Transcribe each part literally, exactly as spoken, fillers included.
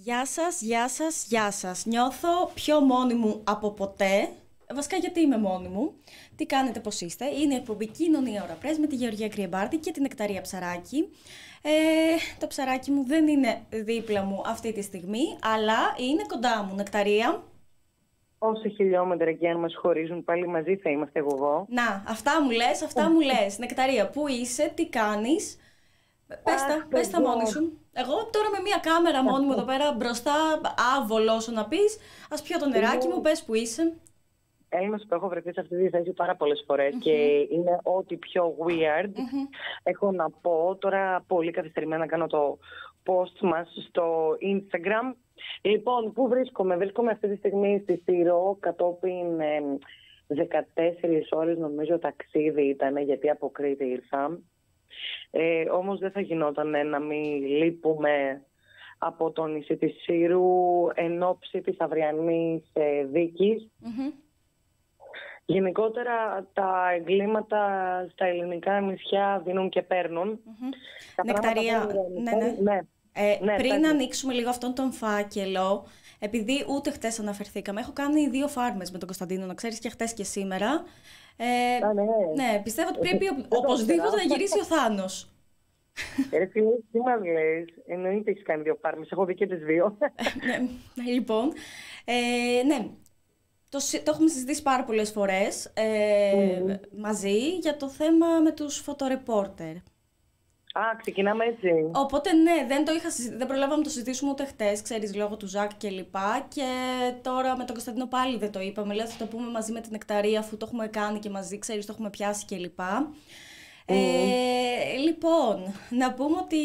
Γεια σας, γεια σας, γεια σας. Νιώθω πιο μόνη μου από ποτέ. Βασικά γιατί είμαι μόνη μου. Τι κάνετε, πώς είστε? Είναι η εκπομπή Κοινωνία Ωρα Πρέσ με τη Γεωργία Κρυεμπάρτη και την Νεκταρία Ψαράκη. Ε, το ψαράκι μου δεν είναι δίπλα μου αυτή τη στιγμή, αλλά είναι κοντά μου. Νεκταρία. Όσα χιλιόμετρα και αν μας χωρίζουν, πάλι μαζί θα είμαστε εγώ. Να, αυτά μου λες, αυτά μου λες. Νεκταρία, πού είσαι, τι κάνεις? Πες τα, πες τα μόνη σου. Εγώ τώρα με μία κάμερα μόνη μου εδώ πέρα μπροστά, άβολο όσο να πεις. Ας πιω το νεράκι μου, πες που είσαι. Έλληνα που έχω βρεθεί σε αυτή τη θέση πάρα πολλές φορές mm-hmm. και είναι ό,τι πιο weird. Mm-hmm. Έχω να πω τώρα πολύ καθυστερημένα να κάνω το post μας στο Instagram. Λοιπόν, πού βρίσκομαι? Βρίσκομαι αυτή τη στιγμή στη Σύρο, κατόπιν ε, δεκατέσσερις ώρες νομίζω ταξίδι ήταν, γιατί από Κρήτη ήρθα. Ε, όμως δεν θα γινόταν να μην λείπουμε από το νησί της Σύρου εν ώψη της αυριανής ε, δίκης. Mm-hmm. Γενικότερα τα εγκλήματα στα ελληνικά νησιά δίνουν και παίρνουν. Mm-hmm. Νεκταρία, ναι, ναι. ναι. Ε, ναι, πριν πέρα. ανοίξουμε λίγο αυτόν τον φάκελο, επειδή ούτε χτες αναφερθήκαμε, έχω κάνει δύο φάρμες με τον Κωνσταντίνο, να ξέρεις, και χτες και σήμερα. Ε, Α, ναι. ναι, πιστεύω ότι πρέπει ε, οπωσδήποτε να γυρίσει ο Θάνος. Ρε φίλε, τι μας λες? Εννοείται έχεις κάνει δύο φάρμες, έχω δει και τις δύο. ναι, λοιπόν, ε, ναι. Το, το έχουμε συζητήσει πάρα πολλές φορές ε, mm. μαζί για το θέμα με τους φωτορεπόρτερ. Α, ξεκινάμε έτσι. Οπότε ναι, δεν, το είχα, δεν προλάβαμε να το συζητήσουμε ούτε χτες, ξέρεις, λόγω του Ζακ και λοιπά. Και τώρα με τον Κωνσταντίνο πάλι δεν το είπαμε. Λέω θα το πούμε μαζί με την Νεκταρία, αφού το έχουμε κάνει και μαζί, ξέρεις, το έχουμε πιάσει και λοιπά. Mm. Ε, λοιπόν, να πούμε ότι...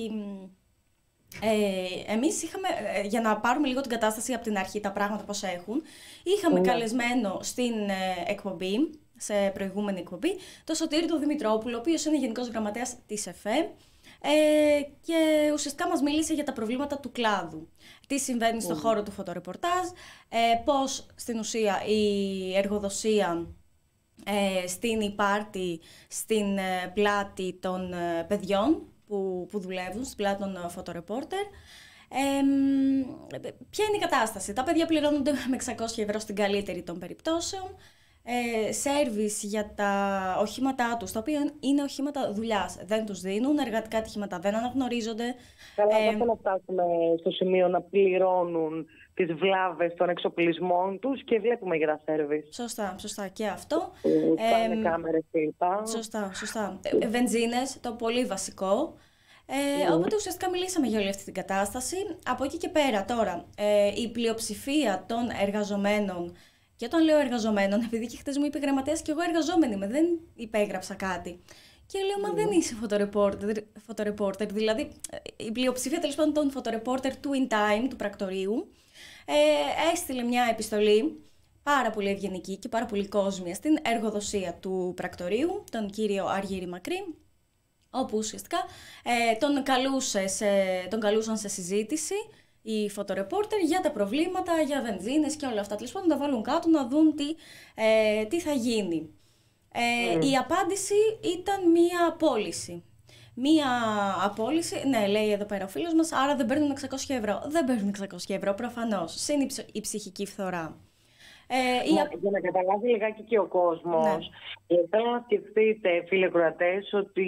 Ε, εμείς είχαμε, για να πάρουμε λίγο την κατάσταση από την αρχή, τα πράγματα πώς έχουν, είχαμε mm. καλεσμένο στην ε, εκπομπή, σε προηγούμενη εκπομπή, το Σωτήρη τον Δημητρόπουλο, ο οποίος είναι γενικός γραμματέας της ΕΦΕ ε, και ουσιαστικά μας μίλησε για τα προβλήματα του κλάδου. Τι συμβαίνει mm. στον χώρο του φωτορεπορτάζ, ε, πώς στην ουσία η εργοδοσία ε, στείνει πάρτι στην ε, πλάτη των ε, παιδιών Που, που δουλεύουν στην πλάτη των φωτορεπόρτερ. Ε, ποια είναι η κατάσταση? Τα παιδιά πληρώνονται με εξακόσια ευρώ στην καλύτερη των περιπτώσεων. Ε, σέρβις για τα οχήματά τους, τα οποία είναι οχήματα δουλειάς, δεν τους δίνουν. Εργατικά ατυχήματα δεν αναγνωρίζονται. Καλά, δεν θέλω να φτάσουμε στο σημείο να πληρώνουν τις βλάβες των εξοπλισμών τους και βλέπουμε για τα σέρβις. Σωστά, σωστά και αυτό. Πάνε ε, κάμερες κλπ. Σωστά, σωστά. Ε, βενζίνες, το πολύ βασικό. Ε, mm. Οπότε ουσιαστικά μιλήσαμε για όλη αυτή την κατάσταση. Από εκεί και πέρα τώρα, ε, η πλειοψηφία των εργαζομένων, και όταν λέω εργαζομένων, επειδή και χτες μου είπε γραμματέας και εγώ εργαζόμενη είμαι, δεν υπέγραψα κάτι. Και λέω, μα mm. δεν είσαι φωτορεπόρτερ, δηλαδή η πλειοψηφία τέλος πάντων των φωτορεπόρτερ του In Time, του πρακτορείου, ε, έστειλε μια επιστολή πάρα πολύ ευγενική και πάρα πολύ κόσμια στην εργοδοσία του πρακτορείου, τον κύριο Αργύρη Μακρύ, όπου ουσιαστικά ε, τον, καλούσε σε, τον καλούσαν σε συζήτηση οι φωτορεπόρτερ για τα προβλήματα, για βενζίνες και όλα αυτά. Τέλος πάντων, να τα βάλουν κάτω, να δουν τι, ε, τι θα γίνει. Ε, mm. Η απάντηση ήταν μία απόλυση. Μία απόλυση, ναι, λέει εδώ πέρα ο φίλος μας, άρα δεν παίρνουν εξακόσια ευρώ. Δεν παίρνουν εξακόσια ευρώ, προφανώς. Συν η, ψ, η ψυχική φθορά. Ε, Μα, η... Για να καταλάβει λιγάκι και ο κόσμος, ναι. θέλω να σκεφτείτε, φίλοι Κροατές, ότι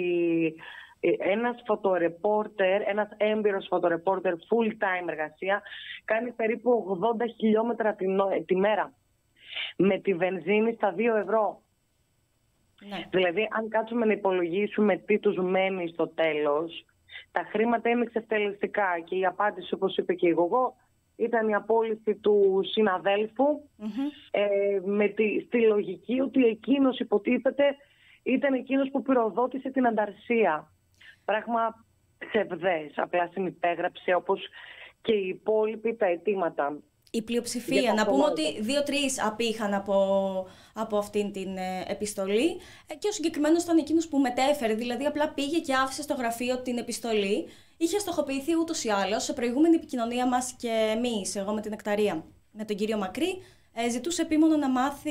ένας φωτορεπόρτερ, ένας έμπειρος φωτορεπόρτερ full time εργασία κάνει περίπου ογδόντα χιλιόμετρα τη, τη μέρα με τη βενζίνη στα δύο ευρώ. Ναι. Δηλαδή αν κάτσουμε να υπολογίσουμε τι τους μένει στο τέλος, τα χρήματα είναι εξευτελιστικά και η απάντηση, όπως είπε και η Γογό, ήταν η απόλυση του συναδέλφου mm-hmm. ε, με τη, στη λογική ότι εκείνος υποτίθεται ήταν εκείνος που πυροδότησε την ανταρσία. Πράγμα ψευδές, απλά συνυπέγραψε όπως και οι υπόλοιποι τα αιτήματα. Η πλειοψηφία, να πούμε ότι δύο-τρεις απήχαν από, από αυτήν την ε, επιστολή και ο συγκεκριμένος ήταν εκείνος που μετέφερε, δηλαδή απλά πήγε και άφησε στο γραφείο την επιστολή. Είχε στοχοποιηθεί ούτως ή άλλως σε προηγούμενη επικοινωνία μας και εμείς, εγώ με την Νεκταρία, με τον κύριο Μακρύ, ε, ζητούσε επίμονα να μάθει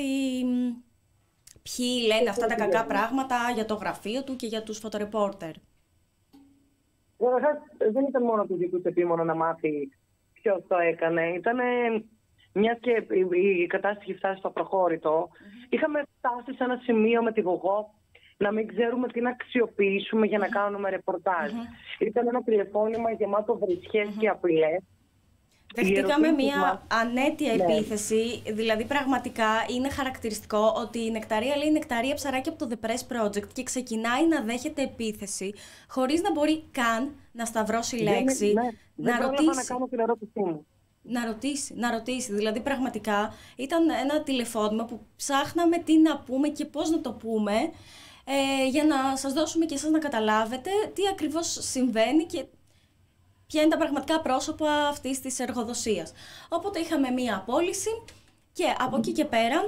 ποιοι λένε αυτά τα κακά πράγματα για το γραφείο του και για τους φωτορεπόρτερ. Δεν ήταν μόνο του ζητούσε επίμονα να μάθει ποιος το έκανε. Ήτανε, μιας και η κατάσταση έχει φτάσει στο προχώρητο, mm-hmm. είχαμε φτάσει σε ένα σημείο με τη Γογό να μην ξέρουμε τι να αξιοποιήσουμε για να κάνουμε ρεπορτάζ. Mm-hmm. Ήταν ένα τηλεφώνημα γεμάτο βρισχές mm-hmm. και απειλές. Δεχτήκαμε μια ανέτεια ναι. επίθεση, δηλαδή πραγματικά είναι χαρακτηριστικό ότι η Νεκταρία λέει Νεκταρία Ψαράκη από το The Press Project και ξεκινάει να δέχεται επίθεση χωρίς να μπορεί καν να σταυρώσει λέξη, ναι, να δεν ρωτήσει. Να κάνω την ερώτησή μου. Να ρωτήσει, να ρωτήσει. Δηλαδή πραγματικά ήταν ένα τηλεφώνημα που ψάχναμε τι να πούμε και πώς να το πούμε ε, για να σας δώσουμε και εσάς να καταλάβετε τι ακριβώς συμβαίνει και ποια είναι τα πραγματικά πρόσωπα αυτής της εργοδοσίας. Οπότε είχαμε μία απόλυση και από εκεί και πέρα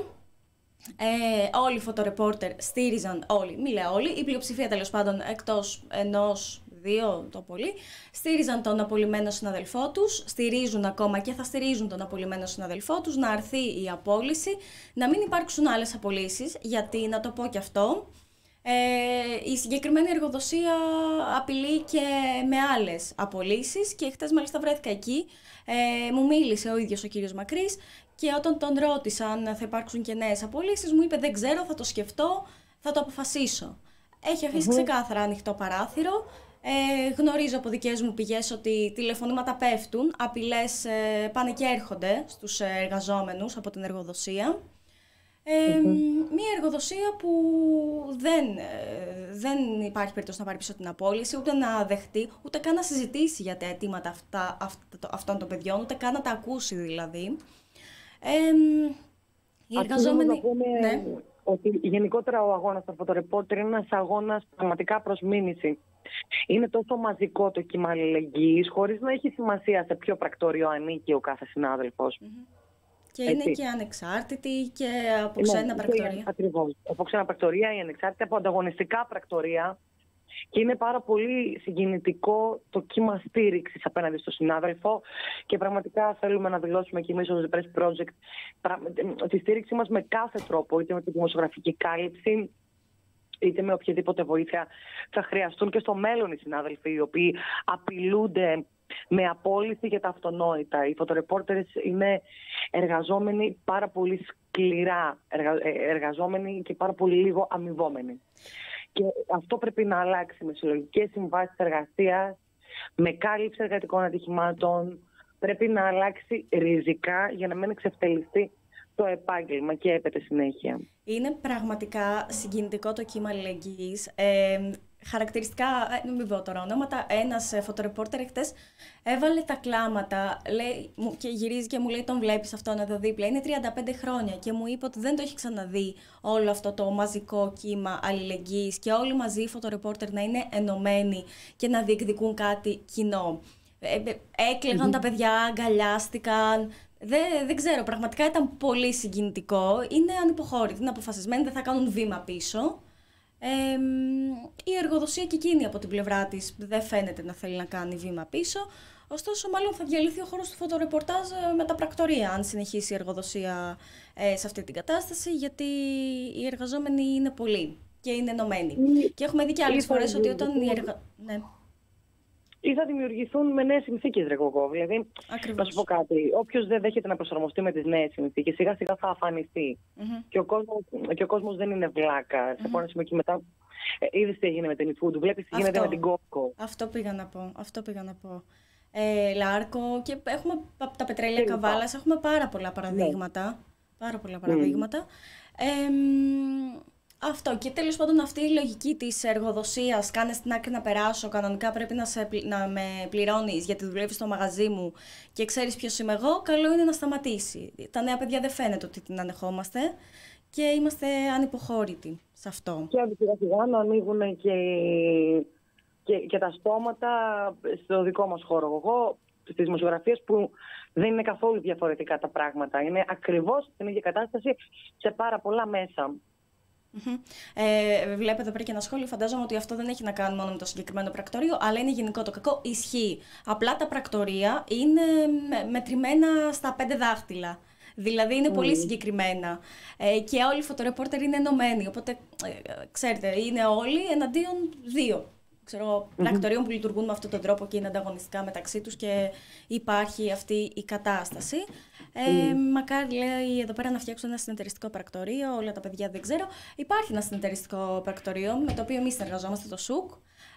ε, όλοι οι φωτορεπόρτερ στήριζαν, όλοι, μη λέω όλοι, η πλειοψηφία τέλος πάντων εκτός ενός, δύο το πολύ, στήριζαν τον απολυμένο συναδελφό τους, στηρίζουν ακόμα και θα στηρίζουν τον απολυμένο συναδελφό τους, να αρθεί η απόλυση, να μην υπάρξουν άλλες απολύσεις, γιατί να το πω και αυτό, Ε, η συγκεκριμένη εργοδοσία απειλεί και με άλλες απολύσεις και χτες μάλιστα βρέθηκα εκεί, ε, μου μίλησε ο ίδιος ο κύριος Μακρύς και όταν τον ρώτησα αν θα υπάρξουν και νέες απολύσεις μου είπε δεν ξέρω, θα το σκεφτώ, θα το αποφασίσω. Έχει αφήσει mm-hmm. ξεκάθαρα ανοιχτό παράθυρο, ε, γνωρίζω από δικές μου πηγές ότι τηλεφωνήματα πέφτουν, απειλές ε, πάνε και έρχονται στους εργαζόμενους από την εργοδοσία. Ε, mm-hmm. Μία εργοδοσία που δεν, δεν υπάρχει περίπτωση να πάρει πίσω την απόλυση, ούτε να δεχτεί, ούτε καν να συζητήσει για τα αιτήματα αυτά, αυτά, αυτών των παιδιών, ούτε καν να τα ακούσει δηλαδή. Ε, οι εργαζόμενοι... Να πούμε ναι. ότι γενικότερα ο αγώνας των φωτορεπόρτερ είναι ένας αγώνας πραγματικά προς μίμηση. Είναι τόσο μαζικό το κύμα αλληλεγγύης, χωρίς να έχει σημασία σε ποιο πρακτόριο ανήκει ο κάθε συνάδελφος. Mm-hmm. Και είναι έτσι. Και ανεξάρτητη και από ξένα ναι, πρακτορία. Ακριβώς. Από ξένα πρακτορία ή ανεξάρτητη, από ανταγωνιστικά πρακτορία. Και είναι πάρα πολύ συγκινητικό το κύμα στήριξης απέναντι στο συνάδελφο. Και πραγματικά θέλουμε να δηλώσουμε και εμείς ως The Press Project τη στήριξη μας με κάθε τρόπο, είτε με τη δημοσιογραφική κάλυψη, είτε με οποιαδήποτε βοήθεια θα χρειαστούν και στο μέλλον οι συνάδελφοι, οι οποίοι απειλούνται με απόλυση για τα αυτονόητα. Οι φωτορεπόρτερες είναι εργαζόμενοι πάρα πολύ σκληρά, εργα... εργαζόμενοι και πάρα πολύ λίγο αμοιβόμενοι. Και αυτό πρέπει να αλλάξει με συλλογικές συμβάσεις εργασίας, με κάλυψη εργατικών ατυχημάτων. Πρέπει να αλλάξει ριζικά για να μην εξευτελιστεί το επάγγελμα και έπεται συνέχεια. Είναι πραγματικά συγκινητικό το κύμα αλληλεγγύης. Ε, χαρακτηριστικά, ε, μην πω τώρα ονόματα, ένας ε, φωτορεπόρτερ χτες έβαλε τα κλάματα λέει, μου, και γυρίζει και μου λέει τον βλέπεις αυτόν εδώ δίπλα. Είναι τριάντα πέντε χρόνια και μου είπε ότι δεν το έχει ξαναδεί όλο αυτό το μαζικό κύμα αλληλεγγύης και όλοι μαζί οι φωτορεπόρτερ να είναι ενωμένοι και να διεκδικούν κάτι κοινό. Ε, ε, έκλαιγαν mm-hmm. τα παιδιά, αγκαλιάστηκαν. Δεν, δεν ξέρω, πραγματικά ήταν πολύ συγκινητικό. Είναι ανυποχώρητοι, είναι αποφασισμένοι, δεν θα κάνουν βήμα πίσω. Ε, η εργοδοσία και εκείνη από την πλευρά της δεν φαίνεται να θέλει να κάνει βήμα πίσω. Ωστόσο, μάλλον θα διαλυθεί ο χώρος του φωτορεπορτάζ με τα πρακτορία, αν συνεχίσει η εργοδοσία ε, σε αυτή την κατάσταση, γιατί οι εργαζόμενοι είναι πολλοί και είναι ενωμένοι. Mm. Και έχουμε δει και άλλες φορές ότι όταν οι εργα... ναι. ή θα δημιουργηθούν με νέες συνθήκες, ρε Γογό. Δηλαδή, ακριβώς. Να σου πω κάτι. Όποιος δεν δέχεται να προσαρμοστεί με τις νέες συνθήκες, σιγά σιγά θα αφανιστεί. Mm-hmm. Και, ο κόσμος, και ο κόσμος δεν είναι βλάκα. Mm-hmm. Σε πόνο σημείο και μετά. Ε, είδες τι έγινε με την eFood, βλέπεις τι γίνεται με την Κόκο. Αυτό πήγα να πω. Αυτό πήγα να πω. Ε, Λάρκο και έχουμε τα πετρέλαια yeah. Καβάλας, έχουμε πάρα πολλά παραδείγματα. Yeah. Πάρα πολλά παραδείγματα. Mm. Ε, Αυτό και τέλος πάντων αυτή η λογική της εργοδοσίας, κάνε στην άκρη να περάσω, κανονικά πρέπει να, σε, να με πληρώνεις γιατί δουλεύεις στο μαγαζί μου και ξέρεις ποιος είμαι εγώ, καλό είναι να σταματήσει. Τα νέα παιδιά δεν φαίνεται ότι την ανεχόμαστε και είμαστε ανυποχώρητοι σε αυτό. Και σιγά σιγά να ανοίγουν και, και, και τα στόματα στο δικό μας χώρο. Εγώ στις δημοσιογραφίες που δεν είναι καθόλου διαφορετικά τα πράγματα. Είναι ακριβώς την ίδια κατάσταση σε πάρα πολλά μέσα. Mm-hmm. Ε, βλέπετε πριν και ένα σχόλιο, φαντάζομαι ότι αυτό δεν έχει να κάνει μόνο με το συγκεκριμένο πρακτορείο, αλλά είναι γενικό το κακό. Ισχύει. Απλά τα πρακτορεία είναι μετρημένα στα πέντε δάχτυλα. Δηλαδή είναι mm. πολύ συγκεκριμένα. Ε, και όλοι οι φωτορεπόρτερ είναι ενωμένοι. Οπότε, ε, ξέρετε, είναι όλοι εναντίον δύο. ξέρω, πρακτορείων mm-hmm. που λειτουργούν με αυτόν τον τρόπο και είναι ανταγωνιστικά μεταξύ τους και υπάρχει αυτή η κατάσταση. Ε, mm. Μακάρι, λέει, εδώ πέρα να φτιάξουν ένα συνεταιριστικό πρακτορείο, όλα τα παιδιά δεν ξέρω. Υπάρχει ένα συνεταιριστικό πρακτορείο με το οποίο εμείς συνεργαζόμαστε, το ΣΟΥΚ,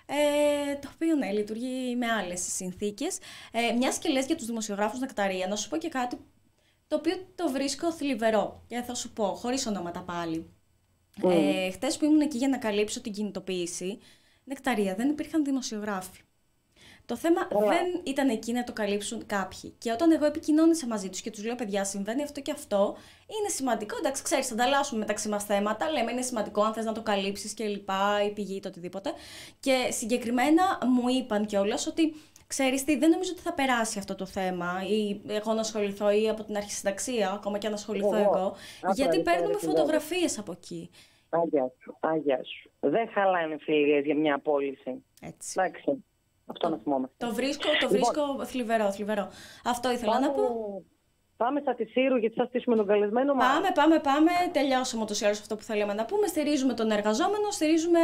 ε, το οποίο ναι, λειτουργεί με άλλες συνθήκες. Ε, μιας και λες για τους δημοσιογράφους, Νεκταρία, να σου πω και κάτι το οποίο το βρίσκω θλιβερό. Και θα σου πω, χωρίς ονόματα πάλι. Mm. Ε, χτες που ήμουν εκεί για να καλύψω την κινητοποίηση, Νεκταρία, δεν υπήρχαν δημοσιογράφοι. Το θέμα yeah. δεν ήταν εκεί να το καλύψουν κάποιοι. Και όταν εγώ επικοινώνησα μαζί τους και τους λέω: παιδιά, συμβαίνει αυτό και αυτό, είναι σημαντικό. Εντάξει, ξέρεις, ανταλλάσσουμε μεταξύ μας θέματα. Λέμε: είναι σημαντικό αν θες να το καλύψεις και λοιπά, η πηγή, το οτιδήποτε. Και συγκεκριμένα μου είπαν κιόλας ότι ξέρεις τι, δεν νομίζω ότι θα περάσει αυτό το θέμα, ή εγώ να ασχοληθώ, ή από την αρχισυνταξία, ακόμα και να ασχοληθώ oh, εγώ, oh. γιατί παίρνουμε φωτογραφίες από εκεί. Άγια σου, άγια σου. Δεν χαλάνε φιλίες για μια πώληση. Έτσι. Εντάξει, αυτό να θυμόμαστε. Το βρίσκω, το βρίσκω λοιπόν, θλιβερό, θλιβερό. Αυτό ήθελα πάμε, να πω. Πάμε στα τη Σύρου, γιατί θα στήσουμε τον καλεσμένο μας. Πάμε, πάμε, πάμε. Τελειώσαμε ούτως ή άλλως αυτό που θέλαμε να πούμε. Στηρίζουμε τον εργαζόμενο, στηρίζουμε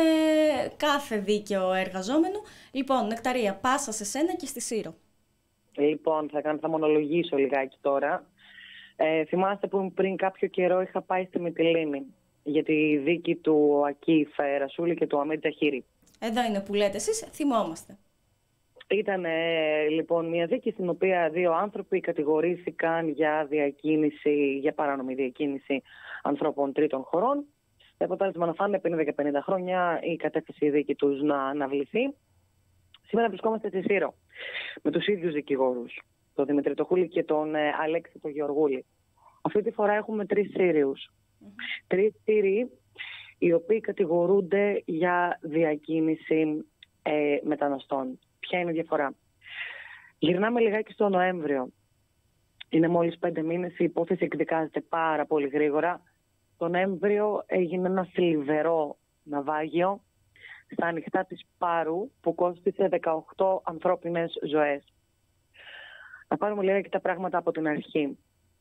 κάθε δίκαιο εργαζόμενο. Λοιπόν, Νεκταρία, πάσα σε σένα και στη Σύρο. Λοιπόν, θα, κάνω, θα μονολογήσω λιγάκι τώρα. Ε, θυμάστε που πριν κάποιο καιρό είχα πάει στη Μυτιλήνη για τη δίκη του Ακίφ Ρασούλη και του Αμίρ Τζαχίρη. Εδώ είναι που λέτε εσείς, θυμόμαστε. Ήταν ε, λοιπόν μια δίκη στην οποία δύο άνθρωποι κατηγορήθηκαν για διακίνηση, για παράνομη διακίνηση ανθρώπων τρίτων χωρών. Με αποτέλεσμα να φάνε πενήντα και πενήντα χρόνια η κατέφθαση δίκη τους να αναβληθεί. Σήμερα βρισκόμαστε στη Σύρο με τους ίδιους δικηγόρους, τον Δημήτρη Τοχούλη και τον ε, Αλέξη τον Γεωργούλη. Αυτή τη φορά έχουμε τρεις Σύριους. Mm-hmm. Τρεις Σύριοι οι οποίοι κατηγορούνται για διακίνηση ε, μεταναστών. Ποια είναι η διαφορά? Γυρνάμε λιγάκι στο Νοέμβριο. Είναι μόλις πέντε μήνες, η υπόθεση εκδικάζεται πάρα πολύ γρήγορα. Το Νοέμβριο έγινε ένα θλιβερό ναυάγιο στα ανοιχτά της Πάρου που κόστισε δεκαοκτώ ανθρώπινες ζωές. Να πάρουμε λίγα και τα πράγματα από την αρχή.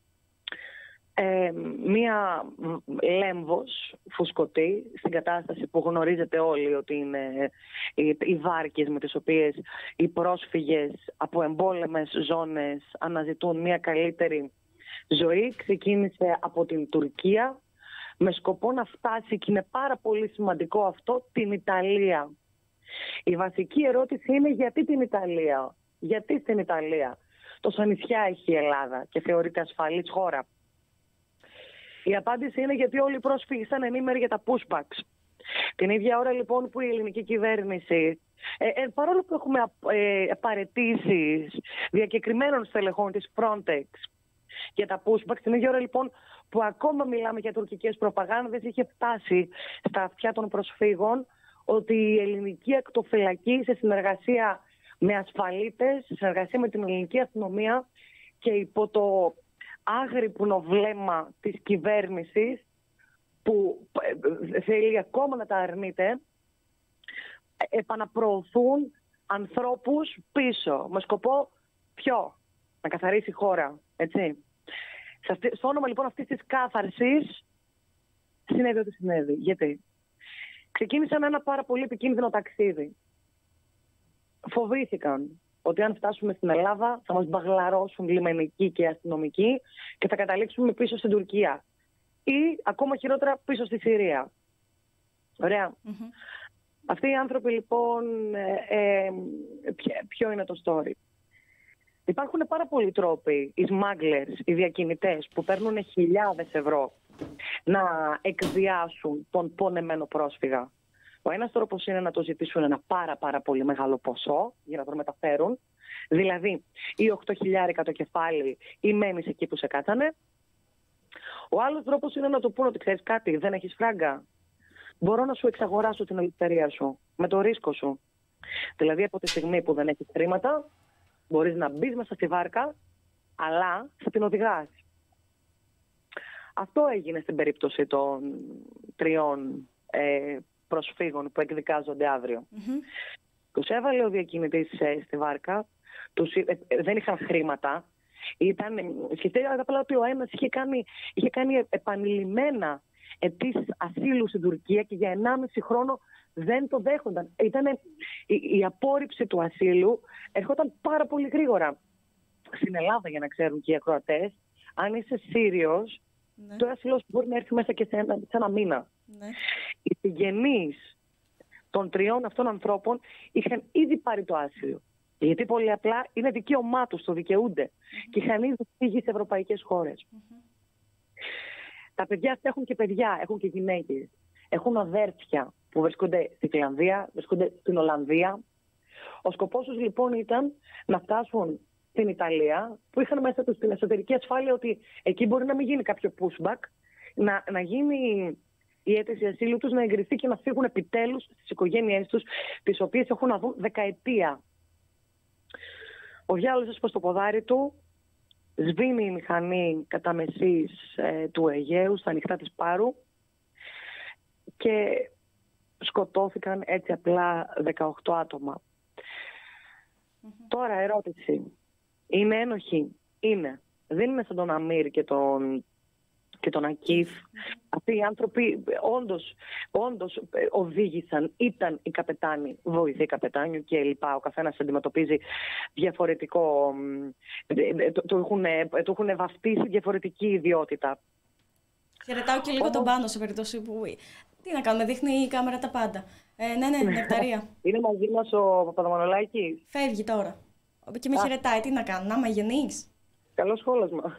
Ε, μία λέμβος φουσκωτή στην κατάσταση που γνωρίζετε όλοι ότι είναι οι, οι βάρκες με τις οποίες οι πρόσφυγες από εμπόλεμες ζώνες αναζητούν μια καλύτερη ζωή, ξεκίνησε από την Τουρκία με σκοπό να φτάσει, και είναι πάρα πολύ σημαντικό αυτό, την Ιταλία. Η βασική ερώτηση είναι γιατί την Ιταλία? Γιατί στην Ιταλία? Τόσα νησιά έχει η Ελλάδα και θεωρείται ασφαλής χώρα. Η απάντηση είναι γιατί όλοι οι πρόσφυγες ήταν ενήμεροι για τα pushbacks. Την ίδια ώρα λοιπόν που η ελληνική κυβέρνηση, ε, ε, παρόλο που έχουμε ε, παραιτήσεις διακεκριμένων στελεχών της Frontex για τα pushbacks, την ίδια ώρα λοιπόν που ακόμα μιλάμε για τουρκικές προπαγάνδες, είχε φτάσει στα αυτιά των προσφύγων ότι η ελληνική ακτοφυλακή σε συνεργασία με ασφαλίτες, σε συνεργασία με την ελληνική αστυνομία και υπό το άγρυπνο βλέμμα της κυβέρνησης που θέλει ακόμα να τα αρνείται, επαναπροωθούν ανθρώπους πίσω. Με σκοπό ποιο? Να καθαρίσει η χώρα, έτσι. Στο όνομα λοιπόν αυτής της κάθαρσης συνέβη ό,τι συνέβη. Γιατί? Ξεκίνησαν ένα πάρα πολύ επικίνδυνο ταξίδι. Φοβήθηκαν ότι αν φτάσουμε στην Ελλάδα θα μας μπαγλαρώσουν λιμενικοί και αστυνομικοί και θα καταλήξουμε πίσω στην Τουρκία. Ή ακόμα χειρότερα πίσω στη Συρία. Ωραία. Mm-hmm. Αυτοί οι άνθρωποι λοιπόν, ε, ε, ποιο είναι το story? Υπάρχουν πάρα πολλοί τρόποι, οι smugglers, οι διακινητές που παίρνουν χιλιάδες ευρώ να εκβιάσουν τον πονεμένο πρόσφυγα. Ο ένας τρόπος είναι να το ζητήσουν ένα πάρα πάρα πολύ μεγάλο ποσό για να τον μεταφέρουν. Δηλαδή, ή οκτώ χιλιάρικα το κεφάλι ή μένεις εκεί που σε κάτσανε. Ο άλλος τρόπος είναι να το πούνε ότι ξέρεις κάτι, δεν έχεις φράγκα. Μπορώ να σου εξαγοράσω την ελευθερία σου με το ρίσκο σου. Δηλαδή, από τη στιγμή που δεν έχεις χρήματα, μπορείς να μπεις μέσα στη βάρκα, αλλά θα την οδηγάς. Αυτό έγινε στην περίπτωση των τριών ε, προσφύγων που εκδικάζονται αύριο. Mm-hmm. Τους έβαλε ο διακινητής ε, στη βάρκα, τους, ε, ε, δεν είχαν χρήματα. Ήταν, σκεφτείτε απλά ότι ο ένας είχε κάνει, είχε κάνει επανειλημμένα αιτήσεις ασύλου στην Τουρκία και για ενάμιση χρόνο δεν το δέχονταν. Ήτανε, η, η απόρριψη του ασύλου ερχόταν πάρα πολύ γρήγορα. Στην Ελλάδα, για να ξέρουν και οι ακροατές, αν είσαι Σύριος, ναι, το ασύλο μπορεί να έρθει μέσα και σε ένα, σε ένα μήνα. Ναι. Οι συγγενείς των τριών αυτών ανθρώπων είχαν ήδη πάρει το άσυλο. Γιατί πολύ απλά είναι δικαίωμά τους, το δικαιούνται. Mm-hmm. Και είχαν ήδη φύγει σε ευρωπαϊκές χώρες. Mm-hmm. Τα παιδιά αυτά έχουν και παιδιά, έχουν και γυναίκες. Έχουν αδέρφια που βρίσκονται στη Φιλανδία, βρίσκονται στην Ολλανδία. Ο σκοπός τους λοιπόν ήταν να φτάσουν στην Ιταλία, που είχαν μέσα τους την εσωτερική ασφάλεια ότι εκεί μπορεί να μην γίνει κάποιο pushback, να, να γίνει η αίτηση ασύλου τους, να εγκριθεί και να φύγουν επιτέλους στις οικογένειές τους, τις οποίες έχουν να δουν δεκαετία. Ο διάολος προς το ποδάρι του, σβήνει η μηχανή κατά μεσής ε, του Αιγαίου, στα ανοιχτά της Πάρου, και σκοτώθηκαν έτσι απλά δεκαοκτώ άτομα. Mm-hmm. Τώρα ερώτηση. Είναι ένοχοι? Είναι. Δεν είναι σαν τον Αμίρ και τον, και τον Ακίφ. Mm-hmm. Αυτοί οι άνθρωποι όντως, όντως οδήγησαν, ήταν οι καπετάνοι, βοηθοί καπετάνιου και λοιπά. Ο καθένας αντιμετωπίζει διαφορετικό, το, το, έχουν, το έχουν βαφτίσει διαφορετική ιδιότητα. Χαιρετάω και λίγο Όμως... τον Πάνο σε περίπτωση που... Τι να κάνουμε, δείχνει η κάμερα τα πάντα. Ε, ναι, ναι, Νεκταρία. Είναι μαζί μας ο Παπαδομανολάκης. Φεύγει τώρα. Και με Α. χαιρετάει. Τι να κάνω, να είμαι γεννής. Καλό σχόλασμα.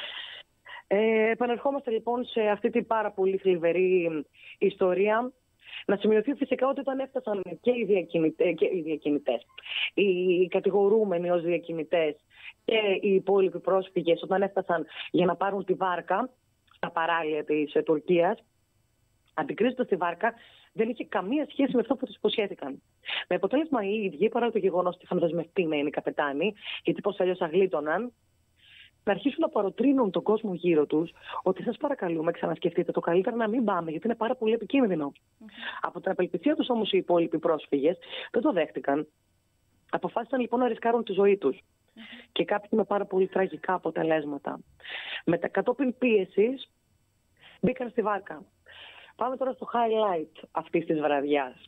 Ε, επανερχόμαστε λοιπόν σε αυτή την πάρα πολύ θλιβερή ιστορία. Να σημειωθεί φυσικά ότι όταν έφτασαν και οι διακινητές, και οι, διακινητές, οι κατηγορούμενοι ως διακινητές και οι υπόλοιποι πρόσφυγες, όταν έφτασαν για να πάρουν τη βάρκα στα παράλια της ε, Τουρκίας, αντικρίζοντας τη βάρκα, δεν είχε καμία σχέση με αυτό που τους υποσχέθηκαν. Με αποτέλεσμα οι ίδιοι, παρά το γεγονός ότι είχαν δεσμευτεί με είναι οι καπετάνοι, γιατί πώς αλλιώς αγλίτωναν, να αρχίσουν να παροτρύνουν τον κόσμο γύρω τους ότι σας παρακαλούμε, ξανασκεφτείτε το, καλύτερα να μην πάμε, γιατί είναι πάρα πολύ επικίνδυνο. Mm-hmm. Από την απελπισία τους όμως οι υπόλοιποι πρόσφυγες δεν το δέχτηκαν. Αποφάσισαν λοιπόν να ρισκάρουν τη ζωή τους. Mm-hmm. Και κάποιοι με πάρα πολύ τραγικά αποτελέσματα. Με τα κατόπιν πίεσης μπήκαν στη βάρκα. Πάμε τώρα στο highlight αυτής της βραδιάς.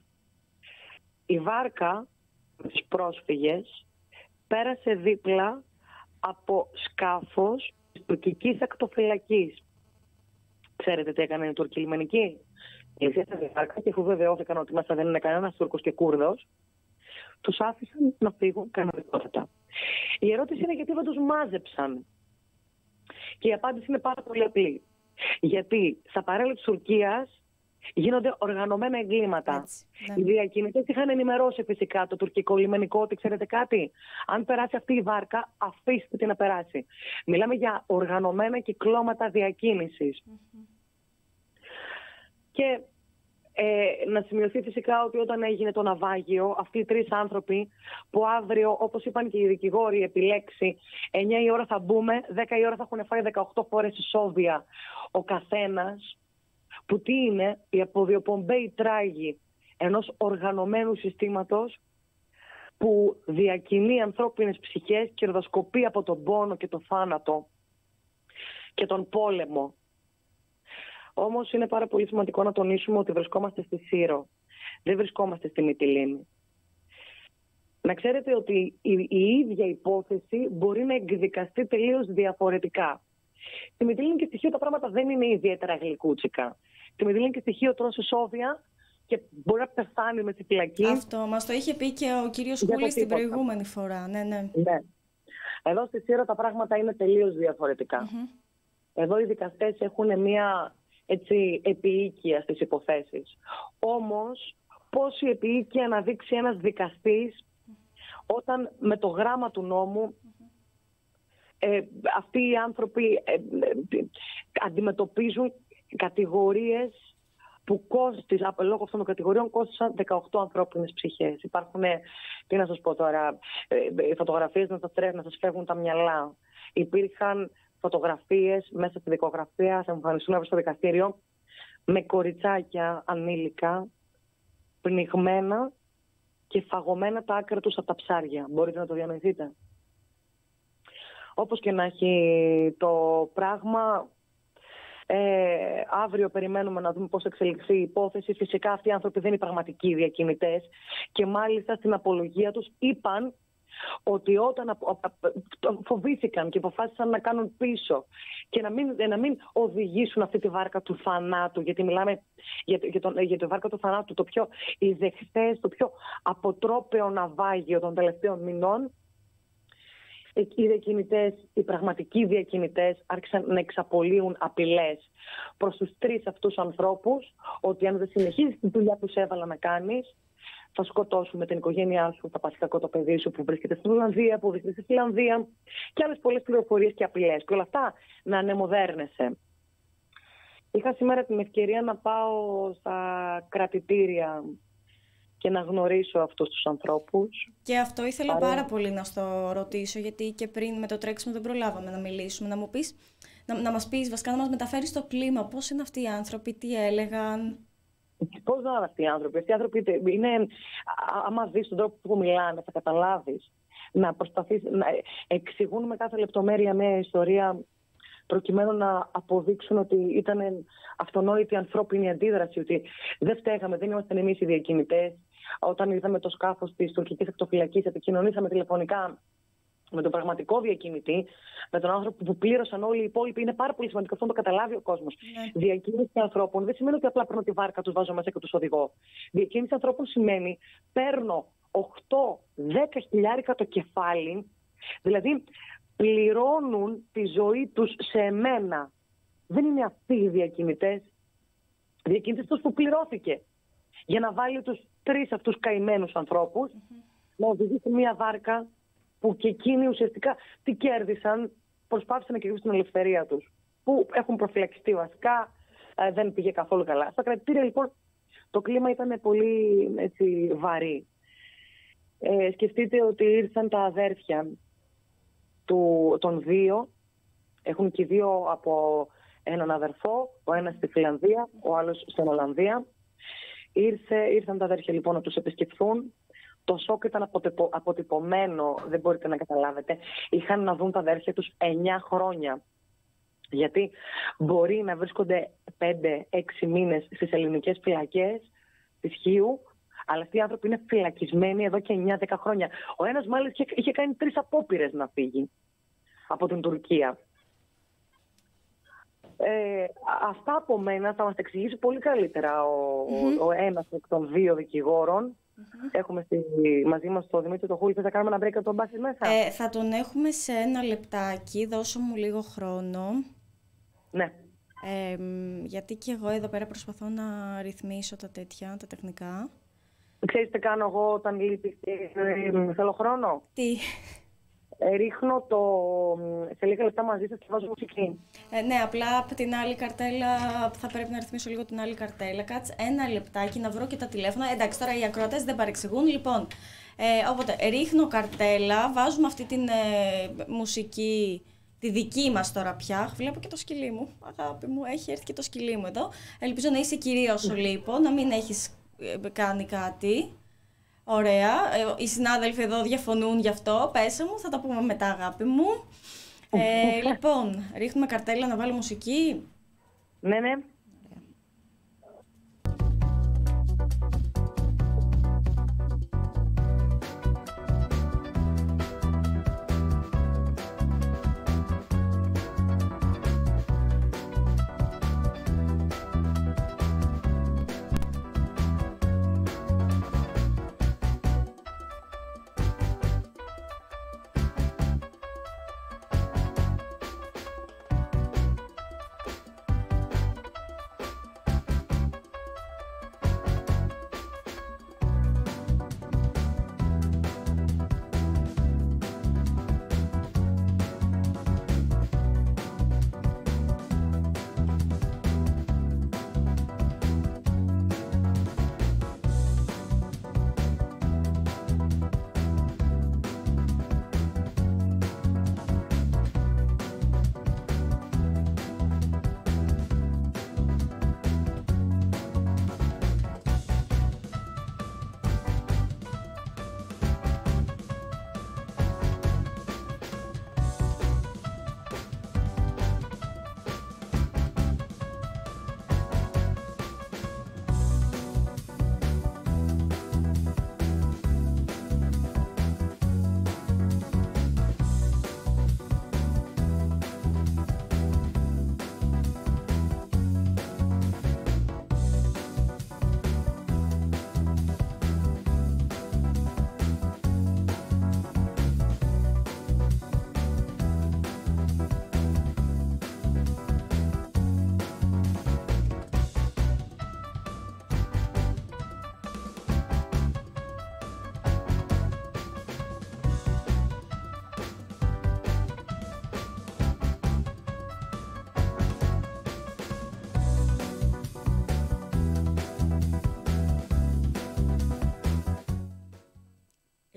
Η βάρκα με τους πρόσφυγες πέρασε δίπλα από σκάφος της τουρκικής ακτοφυλακής. Ξέρετε τι έκανε η Τουρκική λιμενική? Πλησίασαν τη βάρκα και αφού βεβαιώθηκαν ότι μέσα δεν είναι κανένας Τούρκος και Κούρδος, τους άφησαν να φύγουν κανονικότατα. Η ερώτηση είναι γιατί δεν τους μάζεψαν. Και η απάντηση είναι πάρα πολύ απλή. Γιατί στα παράλια της Τουρκίας γίνονται οργανωμένα εγκλήματα. Έτσι, ναι. Οι διακινητές είχαν ενημερώσει φυσικά το τουρκικό λιμενικό ότι ξέρετε κάτι, αν περάσει αυτή η βάρκα, αφήστε την να περάσει. Μιλάμε για οργανωμένα κυκλώματα διακίνησης. Mm-hmm. Και ε, να σημειωθεί φυσικά ότι όταν έγινε το ναυάγιο, αυτοί οι τρεις άνθρωποι που αύριο, όπως είπαν και οι δικηγόροι, επιλέξει εννιά η ώρα θα μπούμε, δέκα η ώρα θα έχουν φάει δεκαοκτώ φορές ισόβια ο καθένας, που τι είναι η αποδιοπομπαίοι τράγοι ενός οργανωμένου συστήματος που διακινεί ανθρώπινες ψυχές, κερδοσκοπεί από τον πόνο και το θάνατο και τον πόλεμο. Όμως είναι πάρα πολύ σημαντικό να τονίσουμε ότι βρισκόμαστε στη Σύρο. Δεν βρισκόμαστε στη Μυτιλήνη. Να ξέρετε ότι η, η ίδια υπόθεση μπορεί να εκδικαστεί τελείως διαφορετικά. Στη Μυτιλήνη και στη Χίο τα πράγματα δεν είναι ιδιαίτερα γλυκούτσικα. Στη Μυτιλήνη και στη Χίο τρώσει σόβια και μπορεί να πεθάνει με τη φυλακή. Αυτό μας το είχε πει και ο κύριος Κούλης την προηγούμενη φορά. Ναι, ναι. ναι. Εδώ στη Σύρο τα πράγματα είναι τελείως διαφορετικά. Mm-hmm. Εδώ οι δικαστές έχουν μια έτσι, επίοικια στις υποθέσεις. Όμως, πώς η επίοικια να δείξει ένας δικαστής mm-hmm. όταν με το γράμμα του νόμου mm-hmm. ε, αυτοί οι άνθρωποι ε, ε, ε, αντιμετωπίζουν κατηγορίες που κόστησαν, λόγω αυτών των κατηγοριών κόστησαν δεκαοκτώ ανθρώπινες ψυχές. Υπάρχουν, τι να σας πω τώρα, ε, φωτογραφίες να σας, να σας φεύγουν τα μυαλά. Υπήρχαν φωτογραφίες μέσα στη δικογραφία, θα εμφανιστούν αύριο στο δικαστήριο, με κοριτσάκια ανήλικα, πνιγμένα και φαγωμένα τα άκρα τους από τα ψάρια. Μπορείτε να το διανοηθείτε? Όπως και να έχει το πράγμα, Ε, αύριο περιμένουμε να δούμε πώς εξελιχθεί η υπόθεση. Φυσικά αυτοί οι άνθρωποι δεν είναι πραγματικοί διακινητές και μάλιστα στην απολογία τους είπαν ότι όταν φοβήθηκαν και αποφάσισαν να κάνουν πίσω και να μην, να μην οδηγήσουν αυτή τη βάρκα του θανάτου, γιατί μιλάμε για, για, τον, για τη βάρκα του θανάτου, το πιο οι δεχτές, το πιο αποτρόπαιο ναυάγιο των τελευταίων μηνών, οι διακινητές, οι πραγματικοί διακινητές άρχισαν να εξαπολύουν απειλές προς τους τρεις αυτούς ανθρώπους, ότι αν δεν συνεχίζεις τη δουλειά που σε έβαλα να κάνεις, θα σκοτώσουμε την οικογένειά σου, θα πας κακό το παιδί σου που βρίσκεται στην Ολλανδία, που βρίσκεται στη Φιλανδία και άλλες πολλές πληροφορίες και απειλές. Και όλα αυτά να ανεμοδέρνεσαι. Είχα σήμερα την ευκαιρία να πάω στα κρατητήρια και να γνωρίσω αυτούς τους ανθρώπους. Και αυτό ήθελα Άρα... πάρα πολύ να στο ρωτήσω, γιατί και πριν με το τρέξιμο δεν προλάβαμε να μιλήσουμε. Να μου πεις, να, να μας πεις, βασικά να μας μεταφέρεις το κλίμα. Πώς είναι αυτοί οι άνθρωποι, τι έλεγαν? Πώς να είναι αυτοί οι άνθρωποι? Αυτοί οι άνθρωποι είναι, άμα δεις τον τρόπο που μιλάνε, θα καταλάβεις. Να προσπαθείς να εξηγούν με κάθε λεπτομέρεια μια ιστορία, προκειμένου να αποδείξουν ότι ήταν αυτονόητη ανθρώπινη αντίδραση, ότι δεν φταίγαμε, δεν ήμασταν εμείς οι διακινητές. Όταν είδαμε το σκάφος της τουρκικής ακτοφυλακής, επικοινωνήσαμε τηλεφωνικά με τον πραγματικό διακινητή, με τον άνθρωπο που πλήρωσαν όλοι οι υπόλοιποι. Είναι πάρα πολύ σημαντικό αυτό να το καταλάβει ο κόσμος. Yeah. Διακίνηση ανθρώπων δεν σημαίνει ότι απλά παίρνω τη βάρκα, τους βάζω μέσα και τους οδηγώ. Διακίνηση ανθρώπων σημαίνει παίρνω οκτώ με δέκα χιλιάρικα το κεφάλι, δηλαδή πληρώνουν τη ζωή τους σε μένα. Δεν είναι αυτοί οι διακινητές. Διακινητές τους που πληρώθηκε για να βάλει τους τρεις αυτούς καημένους ανθρώπους mm-hmm. να οδηγήσει μια βάρκα που και εκείνοι ουσιαστικά τι κέρδισαν, προσπάθησαν να κερδίσουν την ελευθερία τους, που έχουν προφυλακιστεί βασικά, ε, δεν πήγε καθόλου καλά. Στα κρατητήρια λοιπόν το κλίμα ήταν πολύ έτσι, βαρύ. Ε, σκεφτείτε ότι ήρθαν τα αδέρφια του, των δύο, έχουν και δύο από έναν αδερφό, ο ένας στη Φιλανδία, ο άλλος στην Ολλανδία. Ήρθε, ήρθαν τα αδέρφια λοιπόν να τους επισκεφθούν. Το σοκ ήταν αποτυπω, αποτυπωμένο, δεν μπορείτε να καταλάβετε. Είχαν να δουν τα αδέρφια τους εννιά χρόνια. Γιατί μπορεί να βρίσκονται πέντε έξι μήνες στις ελληνικές φυλακές της Χίου, αλλά αυτοί οι άνθρωποι είναι φυλακισμένοι εδώ και εννιά δέκα χρόνια. Ο ένας μάλιστα είχε, είχε κάνει τρεις απόπειρες να φύγει από την Τουρκία. Ε, αυτά από μένα θα μας εξηγήσει πολύ καλύτερα ο, mm-hmm. ο, ο ένας εκ των δύο δικηγόρων. Mm-hmm. Έχουμε στη, μαζί μας τον Δημήτρη το Χούλη. Θα κάνουμε ένα break από τον Μπάση μέσα. Ε, θα τον έχουμε σε ένα λεπτάκι. Δώσω μου λίγο χρόνο. Ναι. Ε, γιατί και εγώ εδώ πέρα προσπαθώ να ρυθμίσω τα τέτοια, τα τεχνικά. Ξέρεις τι κάνω εγώ όταν λείπει? Θέλω χρόνο. Τι? Ρίχνω το σε λίγα λεπτά μαζί σας και βάζω μουσική. Ε, ναι, απλά από την άλλη καρτέλα θα πρέπει να ρυθμίσω λίγο την άλλη καρτέλα. Κάτσε ένα λεπτάκι να βρω και τα τηλέφωνα. Εντάξει, τώρα οι ακροατές δεν παρεξηγούν. Λοιπόν, ε, οπότε ρίχνω καρτέλα, βάζουμε αυτή την ε, μουσική, τη δική μας τώρα πια. Βλέπω και το σκυλί μου, αγάπη μου, έχει έρθει και το σκυλί μου εδώ. Ελπίζω να είσαι κυρίως ο Λίπο, να μην έχεις ε, κάνει κάτι. Ωραία, οι συνάδελφοι εδώ διαφωνούν γι' αυτό, πέσε μου, θα τα πούμε μετά αγάπη μου. Ε, λοιπόν, ρίχνουμε καρτέλα να βάλω μουσική. Ναι, ναι.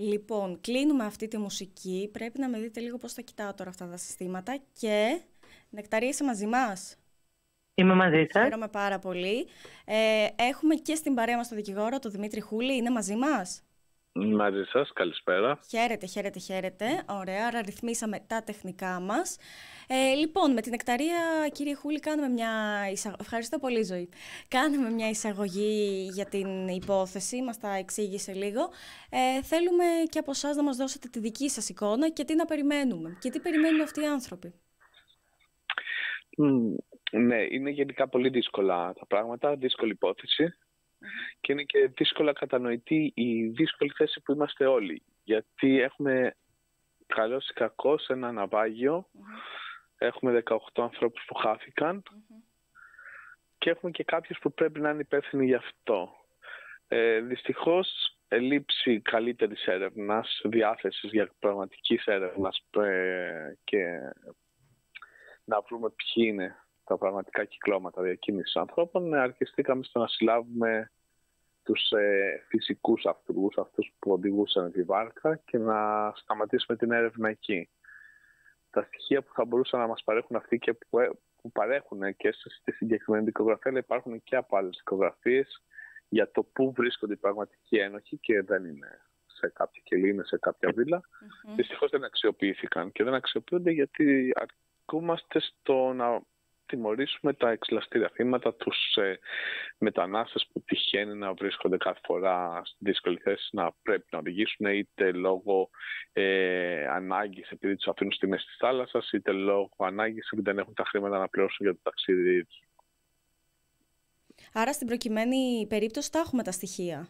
Λοιπόν, κλείνουμε αυτή τη μουσική. Πρέπει να με δείτε λίγο πώς θα κοιτάω τώρα αυτά τα συστήματα. Και Νεκταρία, είσαι μαζί μας? Είμαι μαζί σας. Χαίρομαι πάρα πολύ. Ε, έχουμε και στην παρέα μας τον δικηγόρο, τον Δημήτρη Χούλη. Είναι μαζί μας? Μαζί σας, καλησπέρα. Χαίρετε, χαίρετε, χαίρετε. Ωραία, άρα ρυθμίσαμε τα τεχνικά μας. Ε, λοιπόν, με την Νεκταρία, κύριε Χούλη, κάνουμε μια εισαγωγή. Ευχαριστώ πολύ, Ζωή. Κάνουμε μια εισαγωγή για την υπόθεση, μας τα εξήγησε λίγο. Ε, θέλουμε και από εσάς να μας δώσετε τη δική σας εικόνα και τι να περιμένουμε. Και τι περιμένουν αυτοί οι άνθρωποι. Mm, ναι, είναι γενικά πολύ δύσκολα τα πράγματα, δύσκολη υπόθεση. Mm-hmm. Και είναι και δύσκολα κατανοητή η δύσκολη θέση που είμαστε όλοι. Γιατί έχουμε καλώς ή κακώς ένα ναυάγιο, mm-hmm. έχουμε δεκαοκτώ ανθρώπους που χάθηκαν mm-hmm. και έχουμε και κάποιους που πρέπει να είναι υπεύθυνοι γι' αυτό. Ε, δυστυχώς, ελήψη καλύτερης έρευνας, διάθεσης για πραγματικής έρευνας ε, και να βρούμε ποιοι είναι τα πραγματικά κυκλώματα διακίνησης ανθρώπων, αρκεστήκαμε στο να συλλάβουμε τους ε, φυσικούς αυτούργους, αυτούς που οδηγούσαν τη βάρκα και να σταματήσουμε την έρευνα εκεί. Τα στοιχεία που θα μπορούσαν να μας παρέχουν αυτοί και που, ε, που παρέχουν και στη συγκεκριμένη δικογραφία, αλλά υπάρχουν και από άλλες δικογραφίες για το πού βρίσκονται οι πραγματικοί ένοχοι και δεν είναι σε κάποια κελί, είναι σε κάποια βίλα. Mm-hmm. Δυστυχώς δεν αξιοποιήθηκαν και δεν αξιοποιούνται γιατί αρκούμαστε στο να τιμωρήσουμε τα εξλαστήρια θύματα, τους ε, μετανάστες που τυχαίνει να βρίσκονται κάθε φορά στη δύσκολη θέση να πρέπει να οδηγήσουν, είτε λόγω ε, ανάγκης επειδή τους αφήνουν στη μέση της θάλασσας, είτε λόγω ανάγκης επειδή δεν έχουν τα χρήματα να πληρώσουν για το ταξίδι τους. Άρα στην προκειμένη περίπτωση τα έχουμε τα στοιχεία.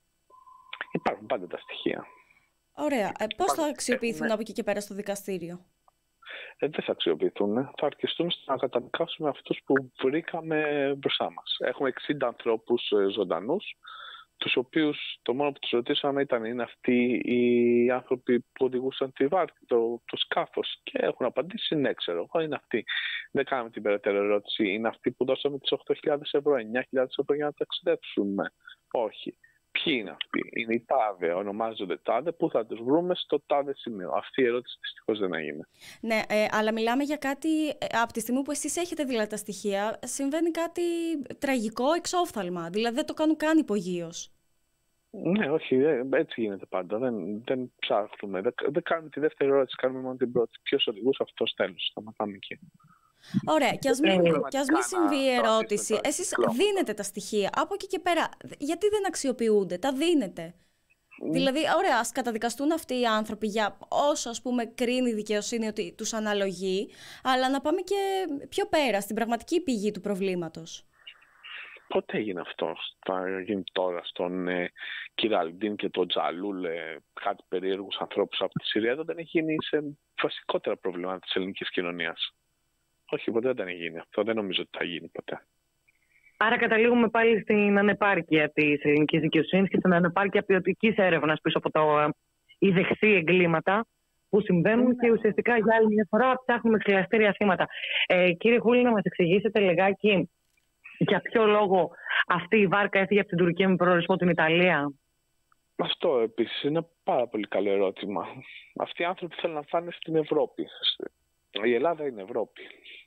Υπάρχουν πάντα τα στοιχεία. Ωραία. Ε, πώς θα αξιοποιηθούν από εκεί και πέρα στο δικαστήριο? Ε, δεν θα αξιοποιηθούν. Θα αρκεστούμε στο να καταδικάσουμε αυτούς που βρήκαμε μπροστά μας. Έχουμε εξήντα ανθρώπους ε, ζωντανούς, τους οποίους το μόνο που τους ρωτήσαμε ήταν είναι αυτοί οι άνθρωποι που οδηγούσαν τη βάρκα, το, το σκάφος, και έχουν απαντήσει ναι, ξέρω εγώ, είναι αυτοί. Δεν κάναμε την περαιτέρω ερώτηση, είναι αυτοί που δώσαμε τις οκτώ χιλιάδες ευρώ, εννιά χιλιάδες ευρώ για να ταξιδέψουμε? Όχι. Ποιοι είναι αυτοί? Είναι οι τάδε, ονομάζονται τάδε, πού θα τους βρούμε στο τάδε σημείο? Αυτή η ερώτηση δυστυχώς δεν έγινε. Ναι, ε, αλλά μιλάμε για κάτι, ε, από τη στιγμή που εσείς έχετε δηλαδή τα στοιχεία, συμβαίνει κάτι τραγικό, εξόφθαλμα, δηλαδή δεν το κάνουν καν υπογείως. Ναι, όχι, έτσι γίνεται πάντα, δεν, δεν ψάχνουμε, δεν, δεν κάνουμε τη δεύτερη ερώτηση, κάνουμε μόνο την πρώτη. Ποιος οδηγούσε, αυτός, τέλος, σταματάμε εκεί. Ωραία, και ας μην, και ας μην συμβεί η ερώτηση. Εσείς δίνετε τα στοιχεία. Από εκεί και πέρα, γιατί δεν αξιοποιούνται? Τα δίνετε. Mm. Δηλαδή, ωραία, ας καταδικαστούν αυτοί οι άνθρωποι για όσο, ας πούμε, κρίνει η δικαιοσύνη ότι τους αναλογεί, αλλά να πάμε και πιο πέρα, στην πραγματική πηγή του προβλήματος. Πότε έγινε αυτό? Θα γίνει τώρα στον ε, Κυραλντίν και τον Τζαλούλ, ε, κάτι περίεργους ανθρώπους από τη Συρία? Δεν έχει γίνει σε βασικότερα προβλήματα της ελληνικής κοινωνίας. Όχι, ποτέ δεν έχει γίνει αυτό. Δεν νομίζω ότι θα γίνει ποτέ. Άρα καταλήγουμε πάλι στην ανεπάρκεια της ελληνικής δικαιοσύνης και στην ανεπάρκεια ποιοτικής έρευνας πίσω από τα ιδεχθή εγκλήματα που συμβαίνουν mm. και ουσιαστικά για άλλη μια φορά ψάχνουμε εξελαστήρια θύματα. Ε, κύριε Χούλη, να μας εξηγήσετε λιγάκι για ποιο λόγο αυτή η βάρκα έφυγε από την Τουρκία με προορισμό την Ιταλία? Αυτό επίσης είναι πάρα πολύ καλό ερώτημα. Αυτοί οι άνθρωποι θέλουν να πάνε στην Ευρώπη. Η Ελλάδα είναι Ευρώπη.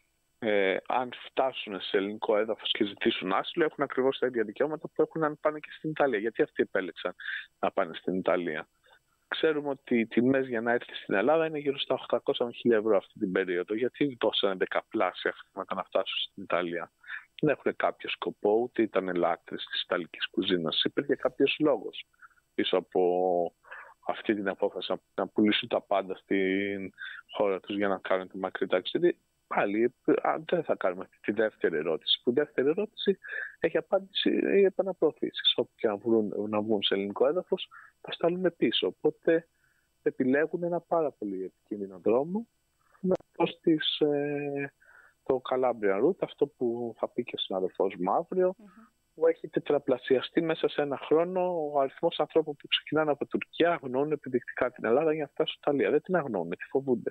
Ε, αν φτάσουν σε ελληνικό έδαφος και ζητήσουν άσυλο, έχουν ακριβώς τα ίδια δικαιώματα που έχουν αν πάνε και στην Ιταλία. Γιατί αυτοί επέλεξαν να πάνε στην Ιταλία? Ξέρουμε ότι οι τιμές για να έρθει στην Ελλάδα είναι γύρω στα οκτακόσια με χίλια ευρώ αυτή την περίοδο. Γιατί δώσανε δεκαπλάσια χρήματα να φτάσουν στην Ιταλία? Δεν έχουν κάποιο σκοπό, ούτε ήταν λάκτρες της ιταλικής κουζίνας. Υπήρχε κάποιος λόγος πίσω από αυτή την απόφαση να πουλήσουν τα πάντα στην χώρα τους για να κάνουν τη μακρύ ταξίδι. Πάλι δεν θα κάνουμε αυτή τη δεύτερη ερώτηση. Που η δεύτερη ερώτηση έχει απάντηση η επαναπροωθήσεις. Όπου και να, βρουν, να βγουν σε ελληνικό έδαφος, θα σταλούν πίσω. Οπότε επιλέγουν ένα πάρα πολύ επικίνδυνο δρόμο με της, ε, το Calabria Route, αυτό που θα πει και ο συναδελφός μου αύριο, mm-hmm. που έχει τετραπλασιαστεί μέσα σε ένα χρόνο ο αριθμός ανθρώπων που ξεκινάνε από Τουρκία, αγνοούν επιδεικτικά την Ελλάδα για να φτάσουν στην Ιταλία. Δεν την αγνοούν, τη φοβούνται.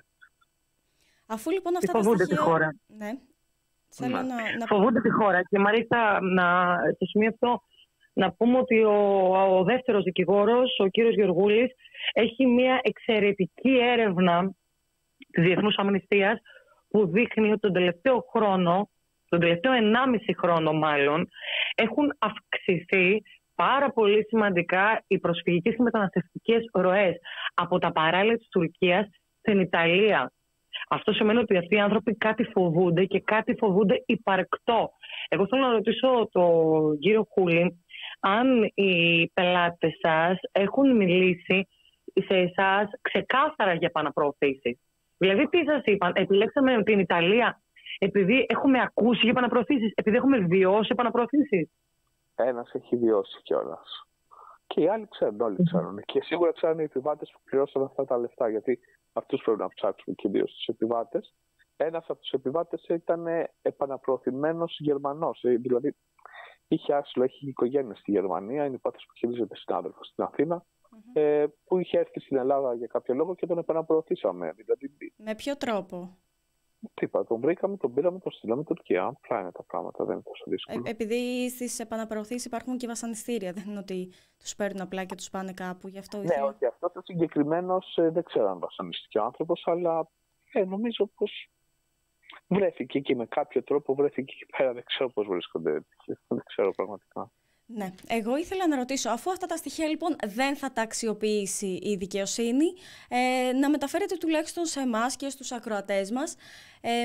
Αφού λοιπόν αυτά τα φοβούνται στοιχεία... τη χώρα. Ναι. Θέλω να, να... Φοβούνται τη χώρα και μάλιστα να, σε σημείο αυτό να πούμε ότι ο, ο δεύτερος δικηγόρος, ο κύριος Γεωργούλης, έχει μια εξαιρετική έρευνα της Διεθνούς Αμνηστίας που δείχνει ότι τον τελευταίο χρόνο, τον τελευταίο ενάμιση χρόνο μάλλον, έχουν αυξηθεί πάρα πολύ σημαντικά οι προσφυγικές και μεταναστευτικές ρωές από τα παράλια της Τουρκίας στην Ιταλία. Αυτό σημαίνει ότι αυτοί οι άνθρωποι κάτι φοβούνται και κάτι φοβούνται υπαρκτό. Εγώ θέλω να ρωτήσω τον κύριο Χούλη αν οι πελάτες σας έχουν μιλήσει σε εσάς ξεκάθαρα για επαναπροωθήσεις. Δηλαδή τι σας είπαν, επιλέξαμε την Ιταλία επειδή έχουμε ακούσει για επαναπροωθήσεις, επειδή έχουμε βιώσει επαναπροωθήσεις. Ένας έχει βιώσει κιόλας. Και οι άλλοι ξέρουν, όλοι ξέρουν. Και σίγουρα ξέρουν οι επιβάτες που πληρώσαν αυτά τα λεφτά, γιατί αυτούς πρέπει να ψάξουμε κυρίως τους επιβάτες. Ένας από τους επιβάτες ήταν επαναπροωθημένος Γερμανός. Δηλαδή είχε άσυλο, έχει οικογένεια στη Γερμανία, είναι υπόθεση που χειρίζεται συνάδελφος στην Αθήνα, mm-hmm. ε, που είχε έρθει στην Ελλάδα για κάποιο λόγο και τον επαναπροωθήσαμε. Δηλαδή, με ποιο τρόπο? Τι είπα, τον βρήκαμε, τον πήραμε, τον στείλαμε Τουρκία. Απλά είναι τα πράγματα, δεν είναι τόσο δύσκολο. Ε, επειδή στις επαναπροωθήσεις υπάρχουν και βασανιστήρια, δεν είναι ότι τους παίρνουν απλά και τους πάνε κάπου. Γι' αυτό ήθελα... Ναι, όχι, αυτός ο συγκεκριμένος ε, δεν ξέρω αν βασανιστηκε ο άνθρωπος, αλλά ε, νομίζω πως βρέθηκε και με κάποιο τρόπο βρέθηκε εκεί πέρα. Δεν ξέρω πώς βρίσκονται. Δεν ξέρω πραγματικά. Ναι, εγώ ήθελα να ρωτήσω, αφού αυτά τα στοιχεία λοιπόν δεν θα τα αξιοποιήσει η δικαιοσύνη, ε, να μεταφέρετε τουλάχιστον σε εμάς και στους ακροατές μας ε,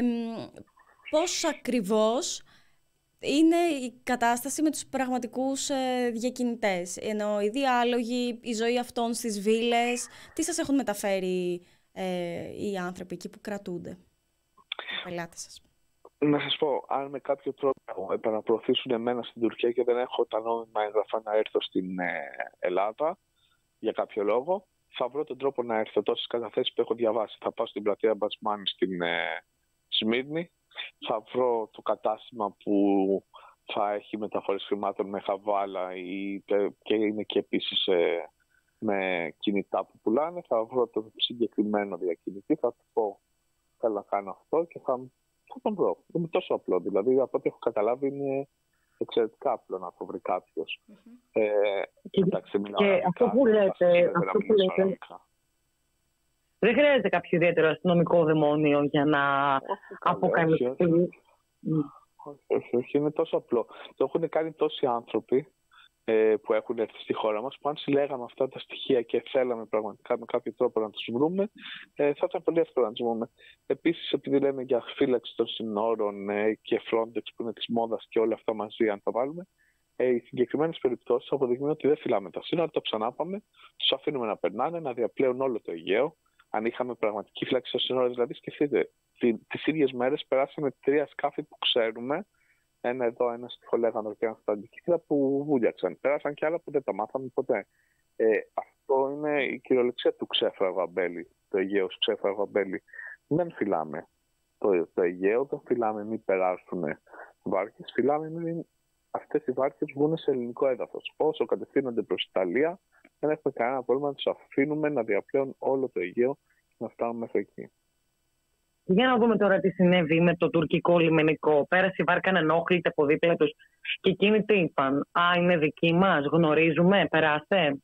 πώς ακριβώς είναι η κατάσταση με τους πραγματικούς ε, διακινητές. Ενώ οι διάλογοι, η ζωή αυτών στις βίλες, τι σας έχουν μεταφέρει ε, οι άνθρωποι εκεί που κρατούνται, οι πελάτες σας? Να σας πω, αν με κάποιο τρόπο επαναπροωθήσουν εμένα στην Τουρκία και δεν έχω τα νόμιμα έγγραφα να έρθω στην ε, Ελλάδα για κάποιο λόγο, θα βρω τον τρόπο να έρθω. Τόσες καταθέσεις που έχω διαβάσει. Θα πάω στην πλατεία Μπασμάνη στην ε, Σμύρνη, θα βρω το κατάστημα που θα έχει μεταφορές χρημάτων με χαβάλα ή, και είναι και επίσης ε, με κινητά που πουλάνε. Θα βρω τον συγκεκριμένο διακινητή, θα του πω θέλω να κάνω αυτό και θα θα τον βρω. Είναι τόσο απλό. Δηλαδή, από ό,τι έχω καταλάβει, είναι εξαιρετικά απλό να το βρει κάποιος. Mm-hmm. Ε, και εντάξει, και αυτό που λέτε, αυτό που λέτε δεν χρειάζεται κάποιο ιδιαίτερο αστυνομικό δαιμόνιο για να αποκαλυφθεί. Όχι, όχι, όχι, είναι τόσο απλό. Το έχουν κάνει τόσοι άνθρωποι ε, που έχουν έρθει στη χώρα μας, που αν συλλέγαμε αυτά τα στοιχεία και θέλαμε πραγματικά με κάποιο τρόπο να τους βρούμε, ε, θα ήταν πολύ εύκολο να τους βρούμε. Επίσης, επειδή λέμε για φύλαξη των συνόρων ε, και Frontex που είναι της μόδας και όλα αυτά μαζί, αν τα βάλουμε, ε, οι συγκεκριμένες περιπτώσεις αποδεικνύουν ότι δεν φυλάμε τα σύνορα, το ξανάπαμε, τους αφήνουμε να περνάνε, να διαπλέουν όλο το Αιγαίο. Αν είχαμε πραγματική φύλαξη των σύνορων, δηλαδή, σκεφτείτε, τις ίδιες μέρες περάσαμε τρία σκάφη που ξέρουμε. Ένα εδώ, ένα στη Χολέγανδρο και ένα στα Αντικύθρα που βούλιαξαν. Πέρασαν και άλλα που δεν τα μάθαμε ποτέ. Ε, αυτό είναι η κυριολεξία του ξέφραγου αμπέλι, το Αιγαίο ξέφραγου αμπέλι. Δεν φυλάμε το, το Αιγαίο, δεν φυλάμε μην περάσουν βάρκες, φυλάμε μην αυτές οι βάρκες βγουν σε ελληνικό έδαφος. Όσο κατευθύνονται προς Ιταλία, δεν έχουμε κανένα πρόβλημα να τους αφήνουμε να διαπλέουν όλο το Αιγαίο και να φτάνουν μέχρι εκεί. Για να δούμε τώρα τι συνέβη με το τουρκικό λιμενικό. Πέρασε η βάρκα, ενόχληται από δίπλα τους και εκείνοι τι είπαν? Α, είναι δική μας, γνωρίζουμε, περάστε.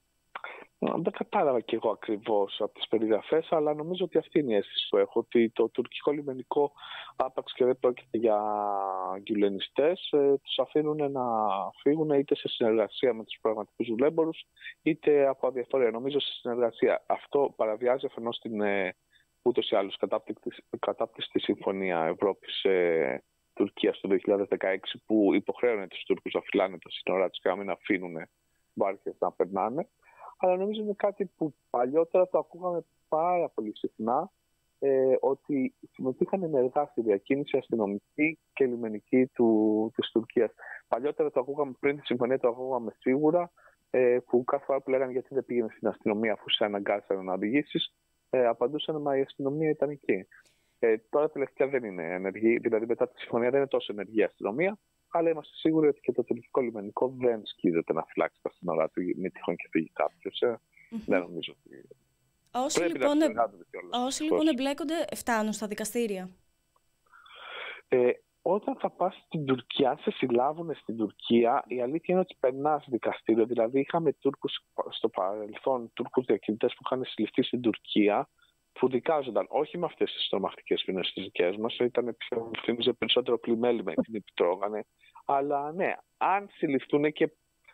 Δεν κατάλαβα κι εγώ ακριβώς από τις περιγραφές, αλλά νομίζω ότι αυτή είναι η αίσθηση που έχω. Ότι το τουρκικό λιμενικό, άπαξ και δεν πρόκειται για γκυλενιστές, ε, τους αφήνουν να φύγουν είτε σε συνεργασία με τους πραγματικούς δουλέμπορους, είτε από αδιαφορία. Νομίζω σε συνεργασία. Αυτό παραβιάζει αφενός την ε, ούτως ή άλλως κατάπτυστη συμφωνία Ευρώπης-Τουρκίας το δύο χιλιάδες δεκαέξι, που υποχρέωνε τους Τούρκους να φυλάνε τα σύνορά τους και να μην αφήνουν βάρκες να περνάνε. Αλλά νομίζω είναι κάτι που παλιότερα το ακούγαμε πάρα πολύ συχνά, ε, ότι συμμετείχαν ενεργά στη διακίνηση αστυνομική και λιμενική του, της Τουρκίας. Παλιότερα το ακούγαμε, πριν τη συμφωνία το ακούγαμε σίγουρα, ε, που κάθε φορά που λέγανε γιατί δεν πήγαινε στην αστυνομία αφού σε αναγκάσανε να οδηγήσεις, ε, απαντούσαν μα η αστυνομία ήταν εκεί. Ε, τώρα τελευταία δεν είναι ενεργή, δηλαδή μετά τη συμφωνία δεν είναι τόσο ενεργή η αστυνομία, αλλά είμαστε σίγουροι ότι και το τουρκικό λιμενικό δεν σκίζεται να φυλάξει τα σύνορά του, μη τυχόν και φύγει κάποιος. Ε. Mm-hmm. Δεν νομίζω ότι. Όσοι λοιπόν, ε... όσοι λοιπόν εμπλέκονται, φτάνουν στα δικαστήρια. Ε, όταν θα πας στην Τουρκία, σε συλλάβουν στην Τουρκία, η αλήθεια είναι ότι περνάς δικαστήριο. Δηλαδή, είχαμε Τούρκους στο παρελθόν, Τούρκους διακινητές που είχαν συλληφθεί στην Τουρκία, που δικάζονταν όχι με αυτές τις τρομακτικές ποινές τις δικές μας, ήταν πιο, θύμιζε περισσότερο πλημέλη με την επιτρώγανε. Αλλά ναι, αν συλληφθούν και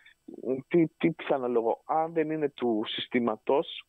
τι, τι πιθανό αν δεν είναι του συστήματος,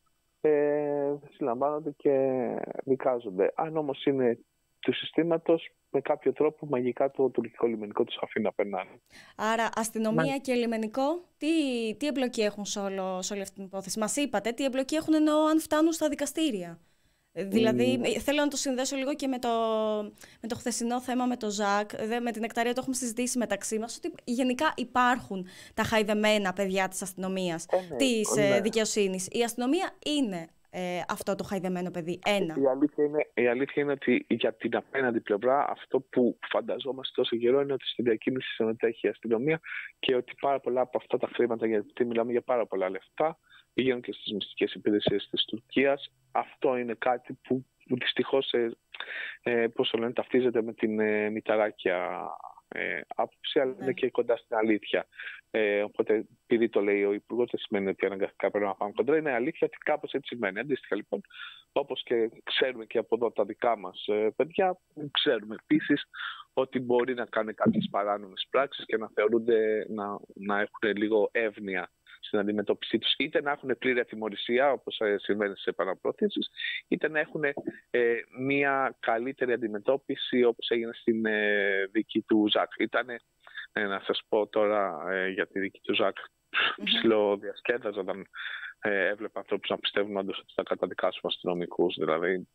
ε, συλλαμβάνονται και δικάζονται. Αν όμως είναι του συστήματος, με κάποιο τρόπο μαγικά το τουρκικό λιμενικό τους αφήνει να περνάνε. Άρα αστυνομία Μα... και λιμενικό, τι, τι εμπλοκή έχουν σε, όλο, σε όλη αυτή την υπόθεση? Μας είπατε τι εμπλοκή έχουν εννοώ αν φτάνουν στα δικαστήρια. Δηλαδή, mm. θέλω να το συνδέσω λίγο και με το, με το χθεσινό θέμα με το Ζακ. Με την Νεκταρία το έχουμε συζητήσει μεταξύ μας, ότι γενικά υπάρχουν τα χαϊδεμένα παιδιά της αστυνομίας, ε, ναι, της ναι. δικαιοσύνης. Η αστυνομία είναι ε, αυτό το χαϊδεμένο παιδί. Ένα. Η αλήθεια, είναι, η αλήθεια είναι ότι για την απέναντι πλευρά αυτό που φανταζόμαστε τόσο καιρό είναι ότι στη διακίνηση συμμετέχει η αστυνομία και ότι πάρα πολλά από αυτά τα χρήματα, γιατί μιλάμε για πάρα πολλά λεφτά, πηγαίνουν και στις μυστικές υπηρεσίες της Τουρκίας. Αυτό είναι κάτι που, που δυστυχώς ε, ε, πώς το λένε, ταυτίζεται με την ε, μηταράκια ε, άποψη, αλλά είναι και κοντά στην αλήθεια. Ε, οπότε, επειδή το λέει ο Υπουργός, δεν σημαίνει ότι αναγκαστικά πρέπει να πάμε κοντά. Είναι αλήθεια ότι κάπως έτσι σημαίνει. Αντίστοιχα, λοιπόν, όπως και ξέρουμε και από εδώ τα δικά μας ε, παιδιά, ξέρουμε επίσης ότι μπορεί να κάνουν κάποιες παράνομες πράξεις και να θεωρούνται να, να έχουν λίγο εύνοια στην αντιμετώπιση τους, είτε να έχουν πλήρη ατιμωρησία, όπως συμβαίνει σε επαναπροωθήσεις, είτε να έχουν ε, μια καλύτερη αντιμετώπιση, όπως έγινε στην ε, δίκη του Ζακ. Ήταν, ε, να σας πω τώρα ε, για τη δίκη του Ζακ, mm-hmm. ψιλοδιασκέδαζα όταν ε, έβλεπα ανθρώπους να πιστεύουν όντως ότι θα καταδικάσουμε αστυνομικούς. Δηλαδή,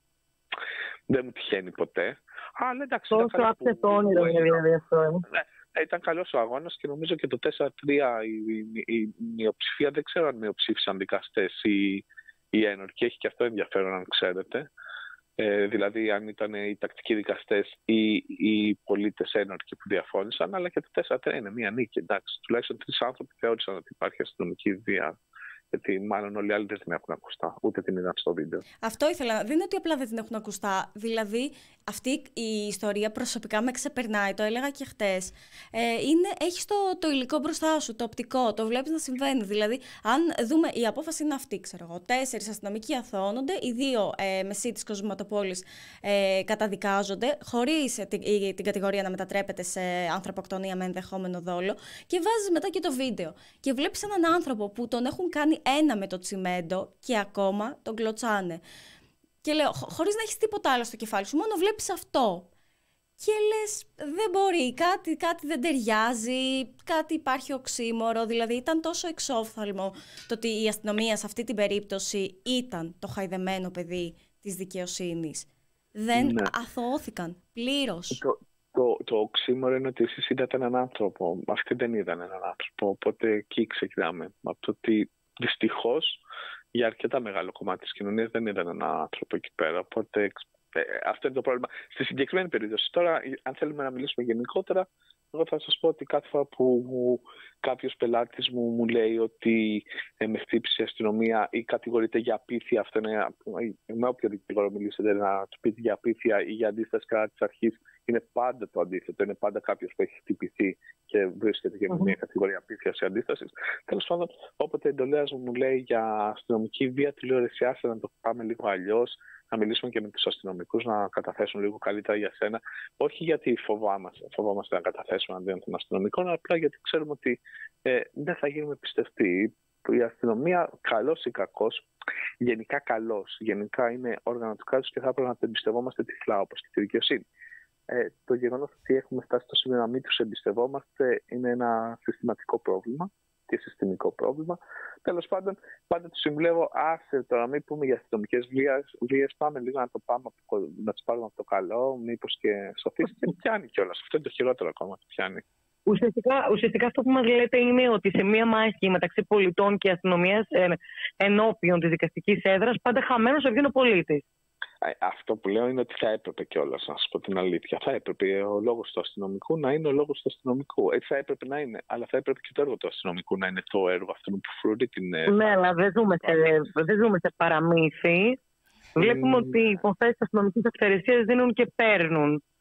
δεν μου τυχαίνει ποτέ. Αλλά εντάξει, τόσο άψε το όνειρο, δηλαδή αυτό. Ήταν καλός ο αγώνας και νομίζω και το τέσσερα τρία η, η, η μειοψηφία, δεν ξέρω αν μειοψήφισαν δικαστές ή οι ένορκοι, έχει και αυτό ενδιαφέρον αν ξέρετε. Ε, δηλαδή αν ήταν οι τακτικοί δικαστές ή οι πολίτες ένορκοι που διαφώνησαν, αλλά και το τέσσερα τρία είναι μία νίκη. Εντάξει, τουλάχιστον τρεις άνθρωποι θεώρησαν ότι υπάρχει αστυνομική βία. Γιατί μάλλον όλοι οι άλλοι δεν την έχουν ακουστά, ούτε την είδαν στο βίντεο. Αυτό ήθελα. Δεν είναι ότι απλά δεν την έχουν ακουστά. Δηλαδή, αυτή η ιστορία προσωπικά με ξεπερνάει. Το έλεγα και χτες. Ε, είναι, έχεις το, το υλικό μπροστά σου, το οπτικό, το βλέπεις να συμβαίνει. Δηλαδή, αν δούμε, η απόφαση είναι αυτή, ξέρω εγώ. Τέσσερις αστυνομικοί αθωώνονται, οι δύο ε, μεσοί της Κοσματοπόλης ε, καταδικάζονται, χωρίς την, η, την κατηγορία να μετατρέπεται σε ανθρωποκτονία με ενδεχόμενο δόλο. Και βάζεις μετά και το βίντεο. Και βλέπεις έναν άνθρωπο που τον έχουν κάνει ένα με το τσιμέντο και ακόμα τον κλωτσάνε. Και λέω, χ- χωρίς να έχεις τίποτα άλλο στο κεφάλι σου, μόνο βλέπεις αυτό. Και λες, δεν μπορεί, κάτι, κάτι δεν ταιριάζει, κάτι υπάρχει οξύμορο. Δηλαδή ήταν τόσο εξόφθαλμο το ότι η αστυνομία σε αυτή την περίπτωση ήταν το χαϊδεμένο παιδί της δικαιοσύνης. Δεν ναι. αθωώθηκαν πλήρως. Το, το, το οξύμορο είναι ότι εσείς είδατε έναν άνθρωπο, αυτοί δεν είδαν έναν άνθρωπο, οπότε εκεί ξεκινάμε. Από το ότι δυστυχώς για αρκετά μεγάλο κομμάτι της κοινωνίας δεν είδαν έναν άνθρωπο εκεί πέρα. Οπότε ε, αυτό είναι το πρόβλημα. Στη συγκεκριμένη περίπτωση, τώρα, αν θέλουμε να μιλήσουμε γενικότερα, εγώ θα σας πω ότι κάθε φορά που κάποιος πελάτης μου μου λέει ότι ε, με χτύπησε η αστυνομία ή κατηγορείται για απίθεια, αυτό είναι με όποιο δικηγόρο μιλήσετε, να του πείτε για απίθεια ή για αντίσταση κατά της αρχής, είναι πάντα το αντίθετο. Είναι πάντα κάποιος που έχει χτυπηθεί και βρίσκεται για μια κατηγορία απίθειας ή αντίστασης. Τέλος πάντων, όποτε εντολέας μου μου λέει για αστυνομική βία, του λέω εσύ άσε να το πάμε λίγο αλλιώς, να μιλήσουμε και με τους αστυνομικούς να καταθέσουν λίγο καλύτερα για σένα. Όχι γιατί φοβάμαστε, φοβάμαστε να καταθέσουμε αντίον των αστυνομικών, αλλά απλά γιατί ξέρουμε ότι ε, δεν θα γίνουμε πιστευτοί. Η αστυνομία, καλός ή κακός, γενικά καλός, γενικά είναι όργανο του κράτους και θα έπρεπε να το εμπιστευόμαστε τυφλά, όπως και τη δικαιοσύνη. Ε, το γεγονός ότι έχουμε φτάσει στο σημείο να μην τους εμπιστευόμαστε είναι ένα συστηματικό πρόβλημα και συστημικό πρόβλημα. Τέλος πάντων, πάντα τους συμβουλεύω, άσε τώρα μην πούμε για αστυνομικές βίες, πάμε λίγο να το πάμε, να τις πάρουμε από το καλό, μήπως και σωθείς. Και πιάνει κιόλας. Αυτό είναι το χειρότερο ακόμα, πιάνει. Ουσιαστικά, ουσιαστικά αυτό που μας λέτε είναι ότι σε μία μάχη μεταξύ πολιτών και αστυνομίας ε, ενώπιον της δικαστικής έδρας πάντα χαμένος θα βγαίνει ο πολίτης. Αυτό που λέω είναι ότι θα έπρεπε κιόλας, να σας πω την αλήθεια. Θα έπρεπε ο λόγος του αστυνομικού να είναι ο λόγος του αστυνομικού. Έτσι θα έπρεπε να είναι. Αλλά θα έπρεπε και το έργο του αστυνομικού να είναι το έργο αυτού που φρουρεί την. Ναι, αλλά δεν ζούμε σε, δεν ζούμε σε παραμύθι. Mm. Βλέπουμε ότι οι υποθέσεις αστυνομικής αυθαιρεσίας δίνουν και παίρνουν.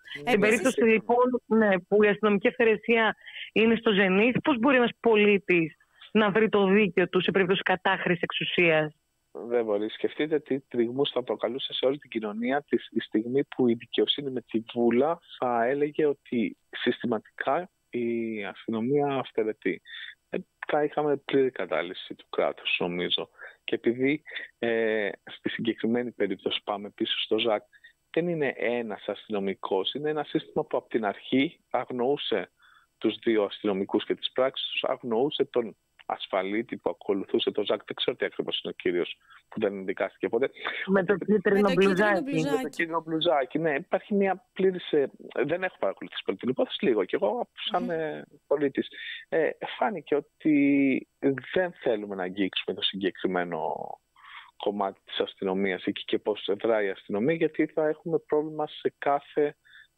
Ε, Στην περίπτωση λοιπόν ναι, που η αστυνομική αυθαιρεσία είναι στο ζενήθ, πώς μπορεί ένας πολίτης να βρει το δίκαιο του σε περίπτωση κατάχρησης εξουσίας? Δεν μπορεί. Σκεφτείτε τι τριγμούς θα προκαλούσε σε όλη την κοινωνία τη στιγμή που η δικαιοσύνη με τη βούλα θα έλεγε ότι συστηματικά η αστυνομία αυθαιρετεί. Ε, θα είχαμε πλήρη κατάλυση του κράτους, νομίζω. Και επειδή ε, στη συγκεκριμένη περίπτωση πάμε πίσω στο Ζακ, δεν είναι ένας αστυνομικός, είναι ένα σύστημα που από την αρχή αγνοούσε τους δύο αστυνομικούς και τις πράξεις τους, αγνοούσε τον ασφαλίτη που ακολουθούσε το Ζακ. Δεν ξέρω τι ακριβώς είναι ο κύριος που δεν δικάστηκε ποτέ. Με το κίτρινο μπλουζάκι. Με το κίτρινο μπλουζάκι, ναι. Υπάρχει μια πλήρης... Δεν έχω παρακολουθήσει πολύ την υπόθεση, λίγο και εγώ σαν mm. πολίτης. Ε, φάνηκε ότι δεν θέλουμε να αγγίξουμε το συγκεκριμένο κομμάτι της αστυνομίας εκεί και πώς δράει η αστυνομία, γιατί θα έχουμε πρόβλημα σε κάθε...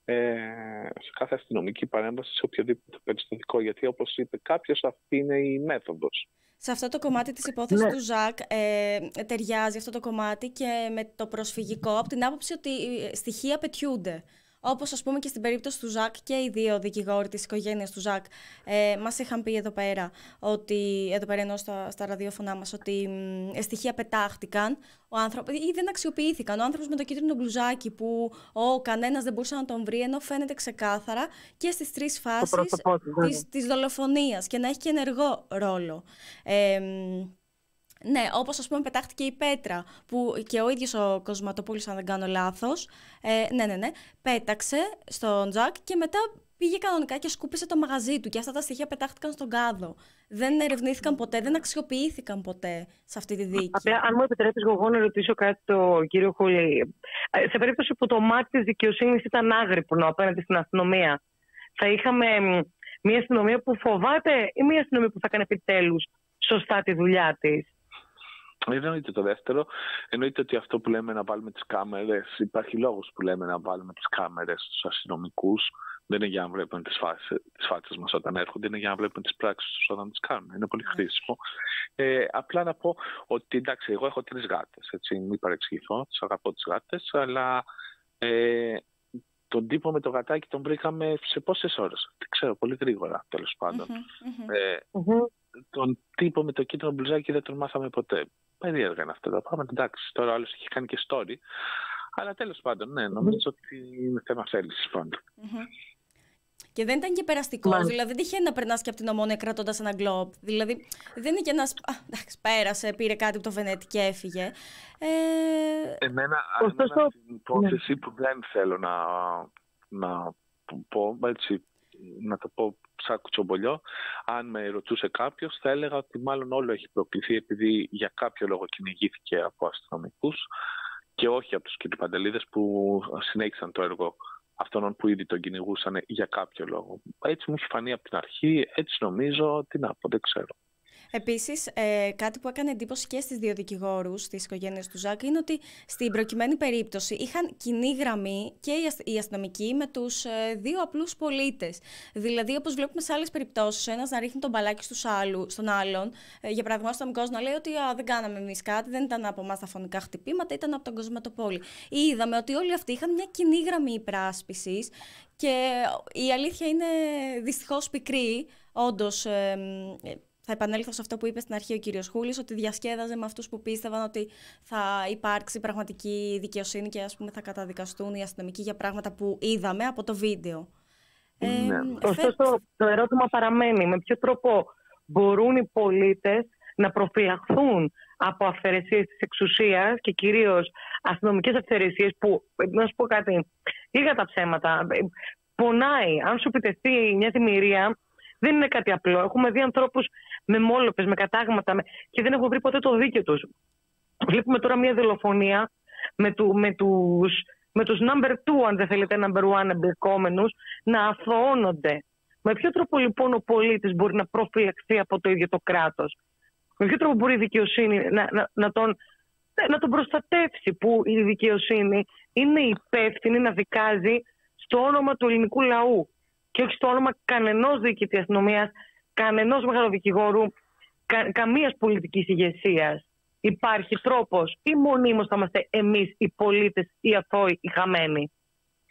σε κάθε αστυνομική παρέμβαση, σε οποιοδήποτε περιστατικό. Γιατί, όπως είπε κάποιος, αυτή είναι η μέθοδος. Σε αυτό το κομμάτι της υπόθεσης ναι. του Ζακ ε, ταιριάζει αυτό το κομμάτι και με το προσφυγικό, από την άποψη ότι στοιχεία πετιούνται. Όπως ας πούμε και στην περίπτωση του Ζακ και οι δύο δικηγόροι της οικογένειας του Ζακ ε, μας είχαν πει εδώ πέρα, ότι, εδώ πέρα εννοώ στα, στα ραδιόφωνά μας, ότι μ, στοιχεία πετάχτηκαν ο άνθρωπος, ή δεν αξιοποιήθηκαν. Ο άνθρωπος με το κίτρινο μπλουζάκι που ο, κανένας δεν μπορούσε να τον βρει, ενώ φαίνεται ξεκάθαρα και στις τρεις φάσεις της, της δολοφονίας και να έχει και ενεργό ρόλο. Ε, Ναι, όπως ας πούμε πετάχτηκε η πέτρα που και ο ίδιος ο Κοσματοπούλης, αν δεν κάνω λάθος, ε, ναι, ναι, ναι, πέταξε στον Ζακ και μετά πήγε κανονικά και σκούπισε το μαγαζί του και αυτά τα στοιχεία πετάχτηκαν στον κάδο. Δεν ερευνήθηκαν ποτέ, δεν αξιοποιήθηκαν ποτέ σε αυτή τη δίκη. Απλά, αν μου επιτρέπεις εγώ να ρωτήσω κάτι τον κύριο Χολή. Σε περίπτωση που το μάτι της δικαιοσύνης ήταν άγρυπνο απέναντι στην αστυνομία, θα είχαμε μια αστυνομία που φοβάται ή μια αστυνομία που θα κάνει επιτέλους σωστά τη δουλειά της? Δεν εννοείται το δεύτερο. Εννοείται ότι αυτό που λέμε να βάλουμε τις κάμερες, υπάρχει λόγος που λέμε να βάλουμε τις κάμερες στους αστυνομικούς. Δεν είναι για να βλέπουν τις φάτσες, τις φάτσες μας όταν έρχονται, είναι για να βλέπουν τις πράξεις τους όταν τις κάνουν. Είναι πολύ χρήσιμο. Ε, απλά να πω ότι εντάξει, εγώ έχω τρεις γάτες, έτσι, μην παρεξηγηθώ, τις αγαπώ τις γάτες, αλλά ε, τον τύπο με το γατάκι τον βρήκαμε σε πόσες ώρες? Δεν ξέρω, πολύ γρήγορα τέλος πάντων. Mm-hmm, mm-hmm. Ε, mm-hmm. Τον τύπο με το κίτρινο μπλουζάκι δεν τον μάθαμε ποτέ. Περίεργα είναι αυτά τα πράγματα. Εντάξει, τώρα άλλος είχε κάνει και story. Αλλά τέλος πάντων, ναι, νομίζω mm-hmm. ότι είναι θέμα θέλησης πάντα. Mm-hmm. Και δεν ήταν και περαστικός. Mm-hmm. Δηλαδή, δεν τυχαίνει να περνάς και από την Ομόνια κρατώντας ένα γκλόπ. Δηλαδή, δεν είναι και ένας. Α, εντάξει, πέρασε, πήρε κάτι από το Βενέτη και έφυγε. Ε... Εμένα, Ωστόσο, εμένα την υπόθεση ναι. που δεν θέλω να, να πω, έτσι, να το πω σαν κουτσομπολιό, αν με ρωτούσε κάποιος, θα έλεγα ότι μάλλον όλο έχει προκληθεί επειδή για κάποιο λόγο κυνηγήθηκε από αστυνομικούς και όχι από τους κυρπαντελίδες που συνέχισαν το έργο αυτών που ήδη τον κυνηγούσαν για κάποιο λόγο. Έτσι μου έχει φανεί από την αρχή, έτσι νομίζω, τι να πω, δεν ξέρω. Επίσης, ε, κάτι που έκανε εντύπωση και στις δύο δικηγόρους της οικογένειας του Ζακ είναι ότι στην προκειμένη περίπτωση είχαν κοινή γραμμή και οι αστυνομικοί με τους ε, δύο απλούς πολίτες. Δηλαδή, όπως βλέπουμε σε άλλες περιπτώσεις, ο ένας να ρίχνει τον μπαλάκι στους άλλου, στον άλλον, ε, για παράδειγμα, ο αστυνομικός να λέει ότι α, δεν κάναμε εμείς κάτι, δεν ήταν από εμάς τα φωνικά χτυπήματα, ήταν από τον Κοσματοπόλη. Είδαμε ότι όλοι αυτοί είχαν μια κοινή γραμμή υπεράσπισης και η αλήθεια είναι δυστυχώς πικρή, όντως. Ε, ε, Θα επανέλθω σε αυτό που είπε στην αρχή ο κύριος Χούλης, ότι διασκέδαζε με αυτούς που πίστευαν ότι θα υπάρξει πραγματική δικαιοσύνη και ας πούμε θα καταδικαστούν οι αστυνομικοί για πράγματα που είδαμε από το βίντεο. Ναι. Ε, Ωστόσο, φε... το ερώτημα παραμένει. Με ποιο τρόπο μπορούν οι πολίτες να προφυλαχθούν από αυθαιρεσίες της εξουσίας και κυρίως αστυνομικές αυθαιρεσίες που, να σου πω κάτι, λίγα τα ψέματα, πονάει. Αν σου επιτεθεί μια δημιουργία, δεν είναι κάτι απλό. Έχουμε δει ανθρώπους με μόλοπες, με κατάγματα με... και δεν έχουν βρει ποτέ το δίκαιο τους. Βλέπουμε τώρα μια δολοφονία με, του, με, τους, με τους number two, αν δεν θέλετε, number one εμπλεκόμενους, να αθωώνονται. Με ποιο τρόπο λοιπόν ο πολίτης μπορεί να προφυλαχθεί από το ίδιο το κράτος? Με ποιο τρόπο μπορεί η δικαιοσύνη να, να, να, τον, να τον προστατεύσει, που η δικαιοσύνη είναι υπεύθυνη να δικάζει στο όνομα του ελληνικού λαού και όχι στο όνομα κανενός διοικητή αστυνομίας, κανενός μεγαλοδικηγόρου, κα, καμίας πολιτικής ηγεσίας? Υπάρχει τρόπος ή μονίμως θα είμαστε εμείς οι πολίτες, οι αθώοι, οι χαμένοι?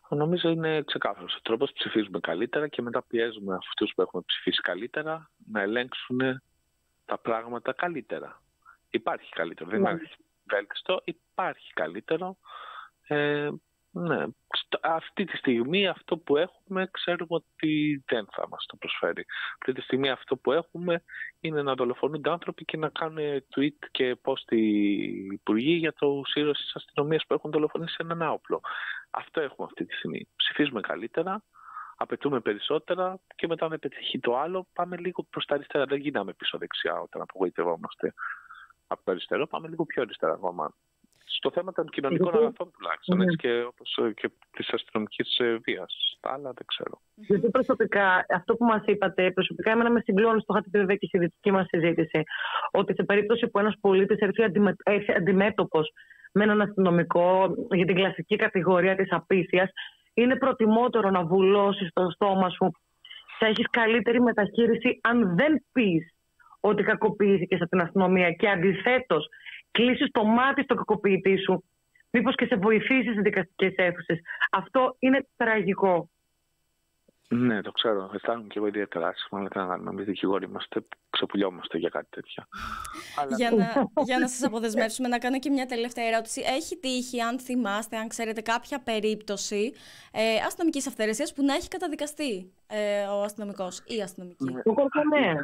Νομίζω είναι ξεκάθαρος ο τρόπος. Ψηφίζουμε καλύτερα και μετά πιέζουμε αυτούς που έχουμε ψηφίσει καλύτερα να ελέγξουν τα πράγματα καλύτερα. Υπάρχει καλύτερο, δεν υπάρχει βέλτιστο, υπάρχει καλύτερο. Ε, ναι. Αυτή τη στιγμή αυτό που έχουμε ξέρουμε ότι δεν θα μας το προσφέρει. Αυτή τη στιγμή αυτό που έχουμε είναι να δολοφονούνται άνθρωποι και να κάνουν tweet και post οι υπουργοί για τους ήρωες της αστυνομίας που έχουν δολοφονήσει έναν άοπλο. Αυτό έχουμε αυτή τη στιγμή. Ψηφίζουμε καλύτερα, απαιτούμε περισσότερα και μετά να πετύχει το άλλο πάμε λίγο προς τα αριστερά. Δεν γίναμε πίσω δεξιά όταν απογοητευόμαστε από το αριστερό, πάμε λίγο πιο αριστερά ακόμα. Στο θέμα των κοινωνικών αγαθών τουλάχιστον, έτσι, και όπως και της αστυνομικής βίας. Τα άλλα δεν ξέρω. Γιατί προσωπικά, αυτό που μας είπατε, προσωπικά εμένα με συγκλώνει, το είχατε πει βέβαια και στη δική μας συζήτηση, ότι σε περίπτωση που ένας πολίτης έρθει αντιμέτωπος με έναν αστυνομικό για την κλασική κατηγορία της απίθειας, είναι προτιμότερο να βουλώσεις το στόμα σου, θα έχεις καλύτερη μεταχείριση αν δεν πεις ότι κακοποιήθηκες από την αστυνομία και αντιθέτως κλείσεις το μάτι στο κακοποιητή σου, μήπως και σε βοηθήσει στις δικαστικές αίθουσες. Αυτό είναι τραγικό. Ναι, το ξέρω. Αισθάνομαι και εγώ ιδιαίτερα άσχημα, αλλά τι να κάνουμε. Εμείς δικηγόροι είμαστε, ξεπουλιόμαστε για κάτι τέτοια. για, να, για να σας αποδεσμεύσουμε, να κάνω και μια τελευταία ερώτηση. Έχει τύχει, αν θυμάστε, αν ξέρετε, κάποια περίπτωση ε, αστυνομικής αυθαιρεσίας που να έχει καταδικαστεί ε, ο αστυνομικός ή η αστυνομική? Το Κορκονέα.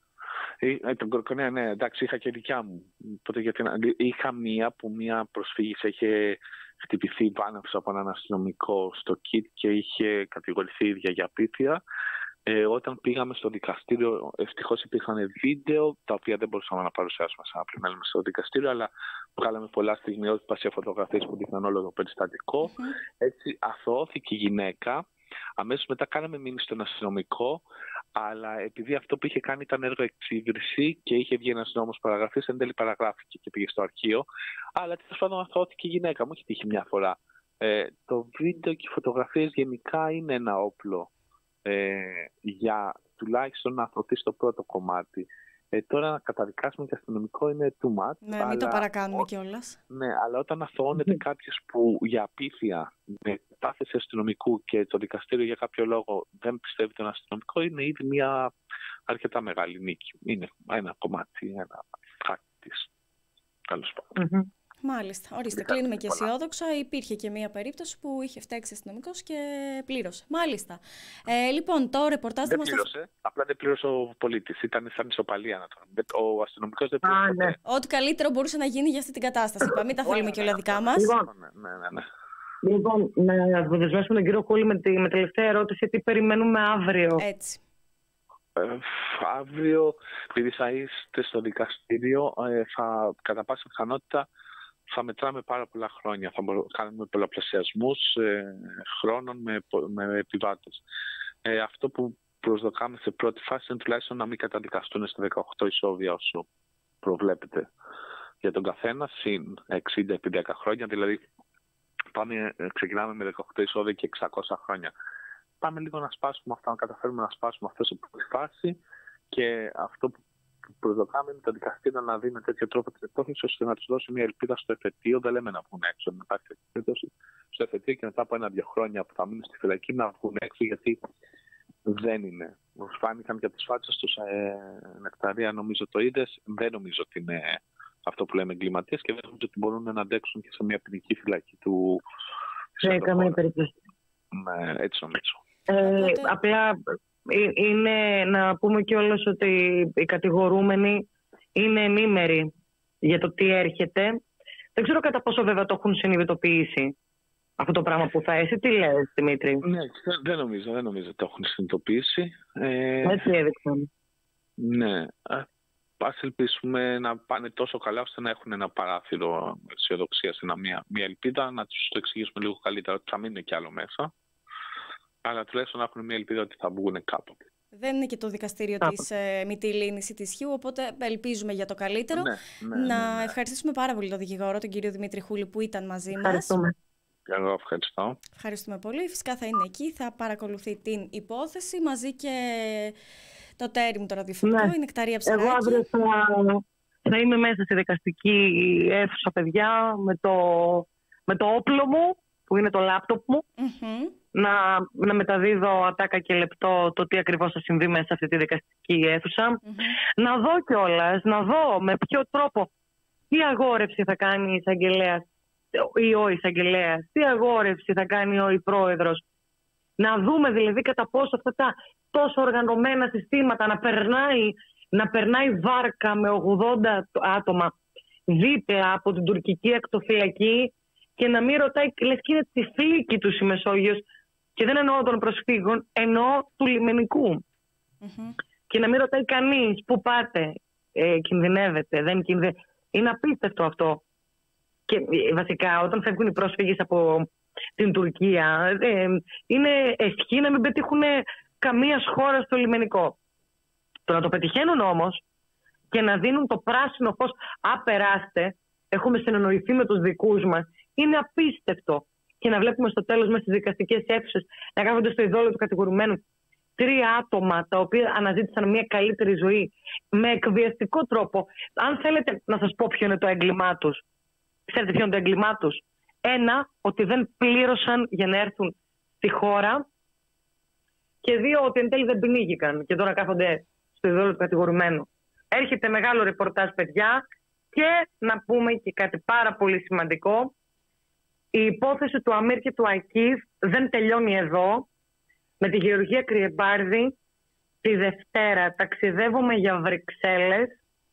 Ε, τον Κορκονέα, ναι, εντάξει, είχα και δικιά μου. Οπότε, γιατί, είχα μία που μία προσφύγης είχε χτυπηθεί βάναυσα από έναν αστυνομικό στο ΚΙΤ και είχε κατηγορηθεί ίδια για απίθεια. Ε, όταν πήγαμε στο δικαστήριο, ευτυχώς υπήρχαν βίντεο, τα οποία δεν μπορούσαμε να παρουσιάσουμε σαν να πριν έλαμε στο δικαστήριο, αλλά βγάλαμε πολλά στιγμιότυπα σε φωτογραφίες που δείχναν όλο το περιστατικό. Mm-hmm. Έτσι, αθωώθηκε η γυναίκα. Αμέσως μετά κάναμε μήνυση στον αστυνομικό, αλλά επειδή αυτό που είχε κάνει ήταν έργο εξύβριση και είχε βγει ένας νόμος παραγραφής, εν τέλει παραγράφηκε και πήγε στο αρχείο. Αλλά τέλος πάντων αθωώθηκε η γυναίκα. Μου έχει τύχει μια φορά. Ε, το βίντεο και οι φωτογραφίες γενικά είναι ένα όπλο ε, για τουλάχιστον να αθωωθεί στο πρώτο κομμάτι. Ε, τώρα να καταδικάσουμε και αστυνομικό είναι too much. Ναι, αλλά... μην το παρακάνουμε κιόλας. Ναι, αλλά όταν αθωώνεται κάποιος που για απίθεια με κατάθεση αστυνομικού και το δικαστήριο για κάποιο λόγο δεν πιστεύει τον αστυνομικό, είναι ήδη μια αρκετά μεγάλη νίκη. Είναι ένα κομμάτι, ένα χάκι της. Τέλος πάντων. Mm-hmm. Μάλιστα. Ορίστε, κλείνουμε και αισιόδοξα. Υπήρχε και μία περίπτωση που είχε φταίξει αστυνομικός και πλήρωσε. Μάλιστα. Ε, λοιπόν, το ρεπορτάζ δεν μας... πλήρωσε. Απλά δεν πλήρωσε ο πολίτης. Ήταν σαν ισοπαλία να τον. Ο αστυνομικός δεν πλήρωσε. Ah, ναι. Ό,τι καλύτερο μπορούσε να γίνει για αυτή την κατάσταση. Είπα, μην τα θέλουμε και όλα δικά μας. Λοιπόν, ναι, ναι, ναι. Λοιπόν, να αποδεσμεύσουμε τον κύριο Κούλη με τη με τελευταία ερώτηση. Τι περιμένουμε αύριο? Έτσι. Ε, αύριο, επειδή θα είστε στο δικαστήριο, ε, θα κατά πάσα πιθανότητα θα μετράμε πάρα πολλά χρόνια. Θα μπορούμε να κάνουμε πολλαπλασιασμούς ε, χρόνων με, με επιβάτες. Ε, αυτό που προσδοκάμε σε πρώτη φάση είναι τουλάχιστον να μην καταδικαστούν στα δεκαοκτώ ισόβια όσο προβλέπεται για τον καθένα, συν εξήντα επί δέκα χρόνια. Δηλαδή, πάμε, ξεκινάμε με δεκαοκτώ ισόβια και εξακόσια χρόνια. Πάμε λίγο να σπάσουμε αυτά, να καταφέρουμε να σπάσουμε αυτό σε πρώτη φάση και αυτό που προσδοκάμε είναι το δικαστήριο να δει με τέτοιο τρόπο την εκτόχευση ώστε να του δώσει μια ελπίδα στο εφετείο. Δεν λέμε να βγουν έξω, να υπάρχει περίπτωση στο εφετείο και μετά από ένα-δύο χρόνια που θα μείνουν στη φυλακή να βγουν έξω, γιατί δεν είναι. Μου φάνηκαν και από τι φάτσε του ε, Νεκταρία, νομίζω το είδε. Δεν νομίζω ότι είναι αυτό που λέμε εγκληματίε και δεν νομίζω ότι μπορούν να αντέξουν και σε μια ποινική φυλακή του. Σε καμία περίπτωση. Ναι, έτσι νομίζω. Ε, Οπότε... Απλά είναι να πούμε κιόλας ότι οι κατηγορούμενοι είναι ενήμεροι για το τι έρχεται. Δεν ξέρω κατά πόσο βέβαια το έχουν συνειδητοποιήσει αυτό το πράγμα που θα έρθει. Τι λες, Δημήτρη? Ναι, δεν νομίζω, δεν νομίζω ότι το έχουν συνειδητοποιήσει. Ε, Έτσι έδειξαν. Ναι. Ας ελπίσουμε να πάνε τόσο καλά ώστε να έχουν ένα παράθυρο αισιοδοξίας, μια, μια ελπίδα, να τους το εξηγήσουμε λίγο καλύτερα ότι θα μείνουν κι άλλο μέσα. Αλλά τουλάχιστον να έχουν μια ελπίδα ότι θα βγουν κάποτε. Δεν είναι και το δικαστήριο της ε, Μυτιλήνης ή της Χίου, οπότε ελπίζουμε για το καλύτερο. Ναι, ναι, να ναι, ναι. ευχαριστήσουμε πάρα πολύ τον δικηγόρο, τον κύριο Δημήτρη Χούλη, που ήταν μαζί μας. Ευχαριστούμε. Και εγώ ευχαριστώ. Ευχαριστούμε πολύ. Φυσικά θα είναι εκεί, θα παρακολουθεί την υπόθεση μαζί και το τέρι μου το ραδιοφωνικό, ναι. Η Νεκταρία Ψαράκη. Εγώ αύριο θα, θα είμαι μέσα στη δικαστική αίθουσα, παιδιά, με το, με το όπλο μου, που είναι το λάπτοπ μου, mm-hmm. να, να μεταδίδω ατάκα και λεπτό το τι ακριβώς θα συμβεί μέσα σε αυτή τη δικαστική αίθουσα. Mm-hmm. Να δω κιόλας, να δω με ποιο τρόπο, τι αγόρευση θα κάνει η εισαγγελέας ή ο εισαγγελέας, τι αγόρευση θα κάνει ο η πρόεδρος. Να δούμε δηλαδή κατά πόσο αυτά τα τόσο οργανωμένα συστήματα να περνάει, να περνάει βάρκα με ογδόντα άτομα δίπλα από την τουρκική ακτοφυλακή και να μην ρωτάει, λες και είναι τη φλίκη του η Μεσόγειος, και δεν εννοώ των προσφύγων, εννοώ του λιμενικού. Mm-hmm. Και να μην ρωτάει κανείς πού πάτε, ε, κινδυνεύετε, δεν κινδυνεύετε. Είναι απίστευτο αυτό. Και ε, βασικά όταν φεύγουν οι πρόσφυγες από την Τουρκία, ε, είναι ευχή να μην πετύχουν καμία χώρα στο λιμενικό. Το να το πετυχαίνουν όμως και να δίνουν το πράσινο φως, α, περάστε, έχουμε συνεννοηθεί με τους δικούς μας, είναι απίστευτο. Και να βλέπουμε στο τέλος μέσα στις δικαστικές αίθουσες να κάθονται στο ειδόλιο του κατηγορουμένου τρία άτομα τα οποία αναζήτησαν μια καλύτερη ζωή με εκβιαστικό τρόπο. Αν θέλετε να σας πω ποιο είναι το έγκλημά τους. Ξέρετε ποιο είναι το έγκλημά τους? Ένα, ότι δεν πλήρωσαν για να έρθουν στη χώρα, και δύο, ότι εν τέλει δεν πνίγηκαν και τώρα κάθονται στο ειδόλιο του κατηγορουμένου. Έρχεται μεγάλο ρεπορτάζ, παιδιά, και να πούμε και κάτι πάρα πολύ σημαντικό. Η υπόθεση του Αμίρ και του Ακίβ δεν τελειώνει εδώ. Με τη Γεωργία Κρυεμπάρδη τη Δευτέρα ταξιδεύουμε για Βρυξέλλες.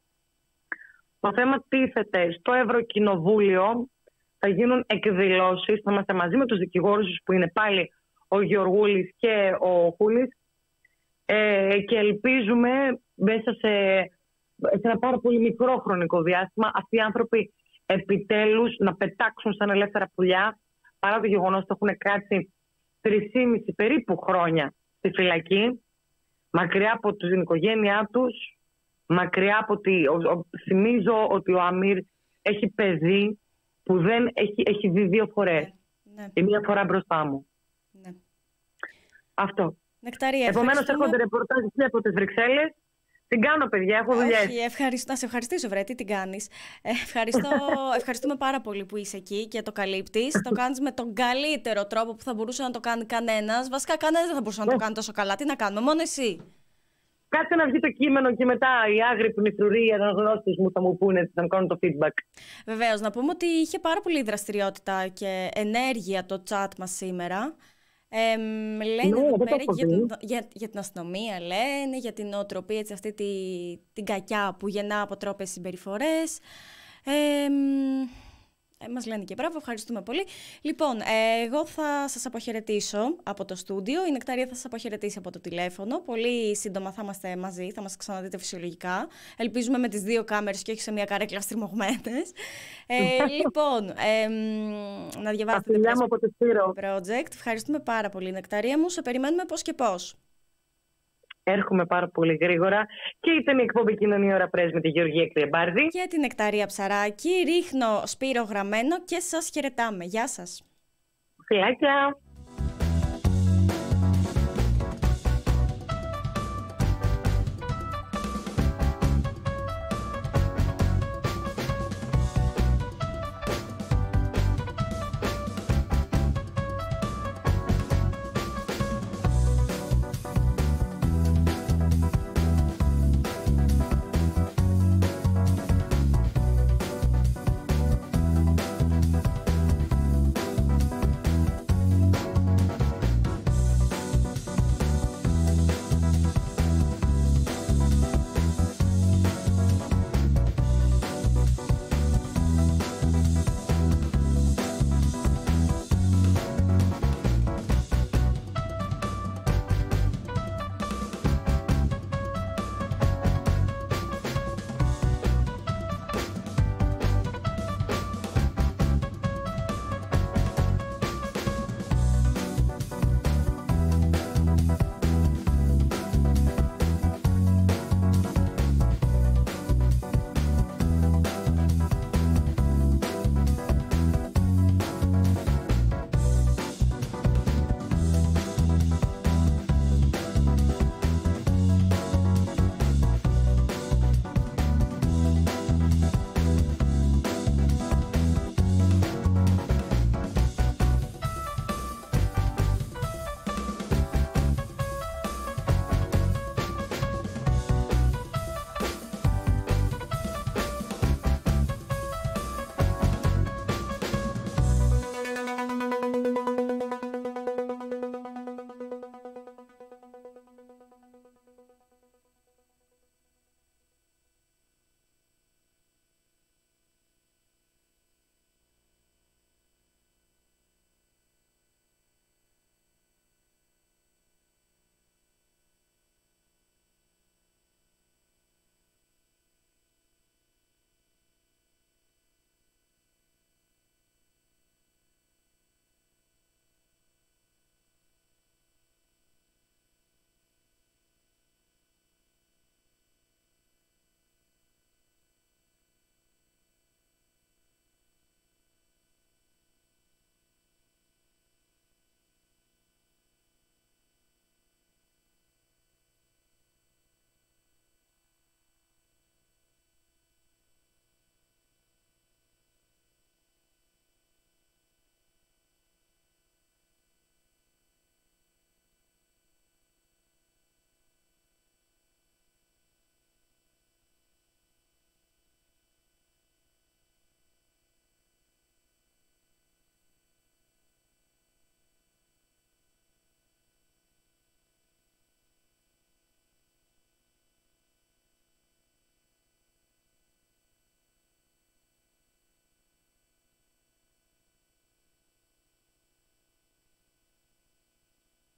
Το θέμα τίθεται στο Ευρωκοινοβούλιο. Θα γίνουν εκδηλώσεις. Θα είμαστε μαζί με τους δικηγόρους που είναι πάλι ο Γεωργούλης και ο Χούλης. Ε, και ελπίζουμε μέσα σε, σε ένα πάρα πολύ μικρό χρονικό διάστημα αυτοί οι άνθρωποι επιτέλους να πετάξουν σαν ελεύθερα πουλιά, παρά το γεγονός ότι έχουν κάτσει τρεισήμισι περίπου χρόνια στη φυλακή, μακριά από την οικογένειά τους, μακριά από τη... Ο, ο, θυμίζω ότι ο Αμίρ έχει παιδί που δεν έχει, έχει δει δύο φορές. Ναι, ναι. Και μία φορά μπροστά μου. Ναι. Αυτό. Νεκταρία, επομένως έρχονται ρεπορτάζ και από τις Βρυξέλλες. Την κάνω, παιδιά, έχω δουλειές. Όχι, ευχαριστώ. Να σε ευχαριστήσω, βρε, τι την κάνεις. Ε, ευχαριστώ, ευχαριστούμε πάρα πολύ που είσαι εκεί και το καλύπτεις. Το κάνεις με τον καλύτερο τρόπο που θα μπορούσε να το κάνει κανένας. Βασικά, κανένας δεν θα μπορούσε να το κάνει τόσο καλά. Τι να κάνουμε, μόνο εσύ. Κάτσε να βγει το κείμενο και μετά οι άγρυπνοι φρουροί, οι αναγνώστες μου θα μου πούνε, θα μου κάνουν το feedback. Βεβαίως, να πούμε ότι είχε πάρα πολύ δραστηριότητα και ενέργεια το chat μας σήμερα. Ε, λένε ναι, εδώ πέρα για, το, για, για, για την αστυνομία, λένε για την νοοτροπία, έτσι, αυτή τη, την κακιά που γεννά από τρόπες συμπεριφορές. Ε, ε, μας λένε και μπράβο, ευχαριστούμε πολύ. Λοιπόν, ε, εγώ θα σας αποχαιρετήσω από το στούντιο, η Νεκταρία θα σας αποχαιρετήσει από το τηλέφωνο. Πολύ σύντομα θα είμαστε μαζί, θα μας ξαναδείτε φυσιολογικά. Ελπίζουμε με τις δύο κάμερες και όχι σε μια καρέκλα στριμωγμένες. Ε, λοιπόν, ε, να διαβάσετε το project. Ευχαριστούμε πάρα πολύ, Νεκταρία μου. Σε περιμένουμε πώς και πώς. Έρχομαι πάρα πολύ γρήγορα. Και ήταν η εκπομπή Κοινωνία Ώρα Πρέσβη με τη Γεωργία Κρυεμπάρδη. Και την Νεκταρία Ψαράκη. Ρίχνω Σπύρο Γραμμένο και σας χαιρετάμε. Γεια σας. Φιλάκια.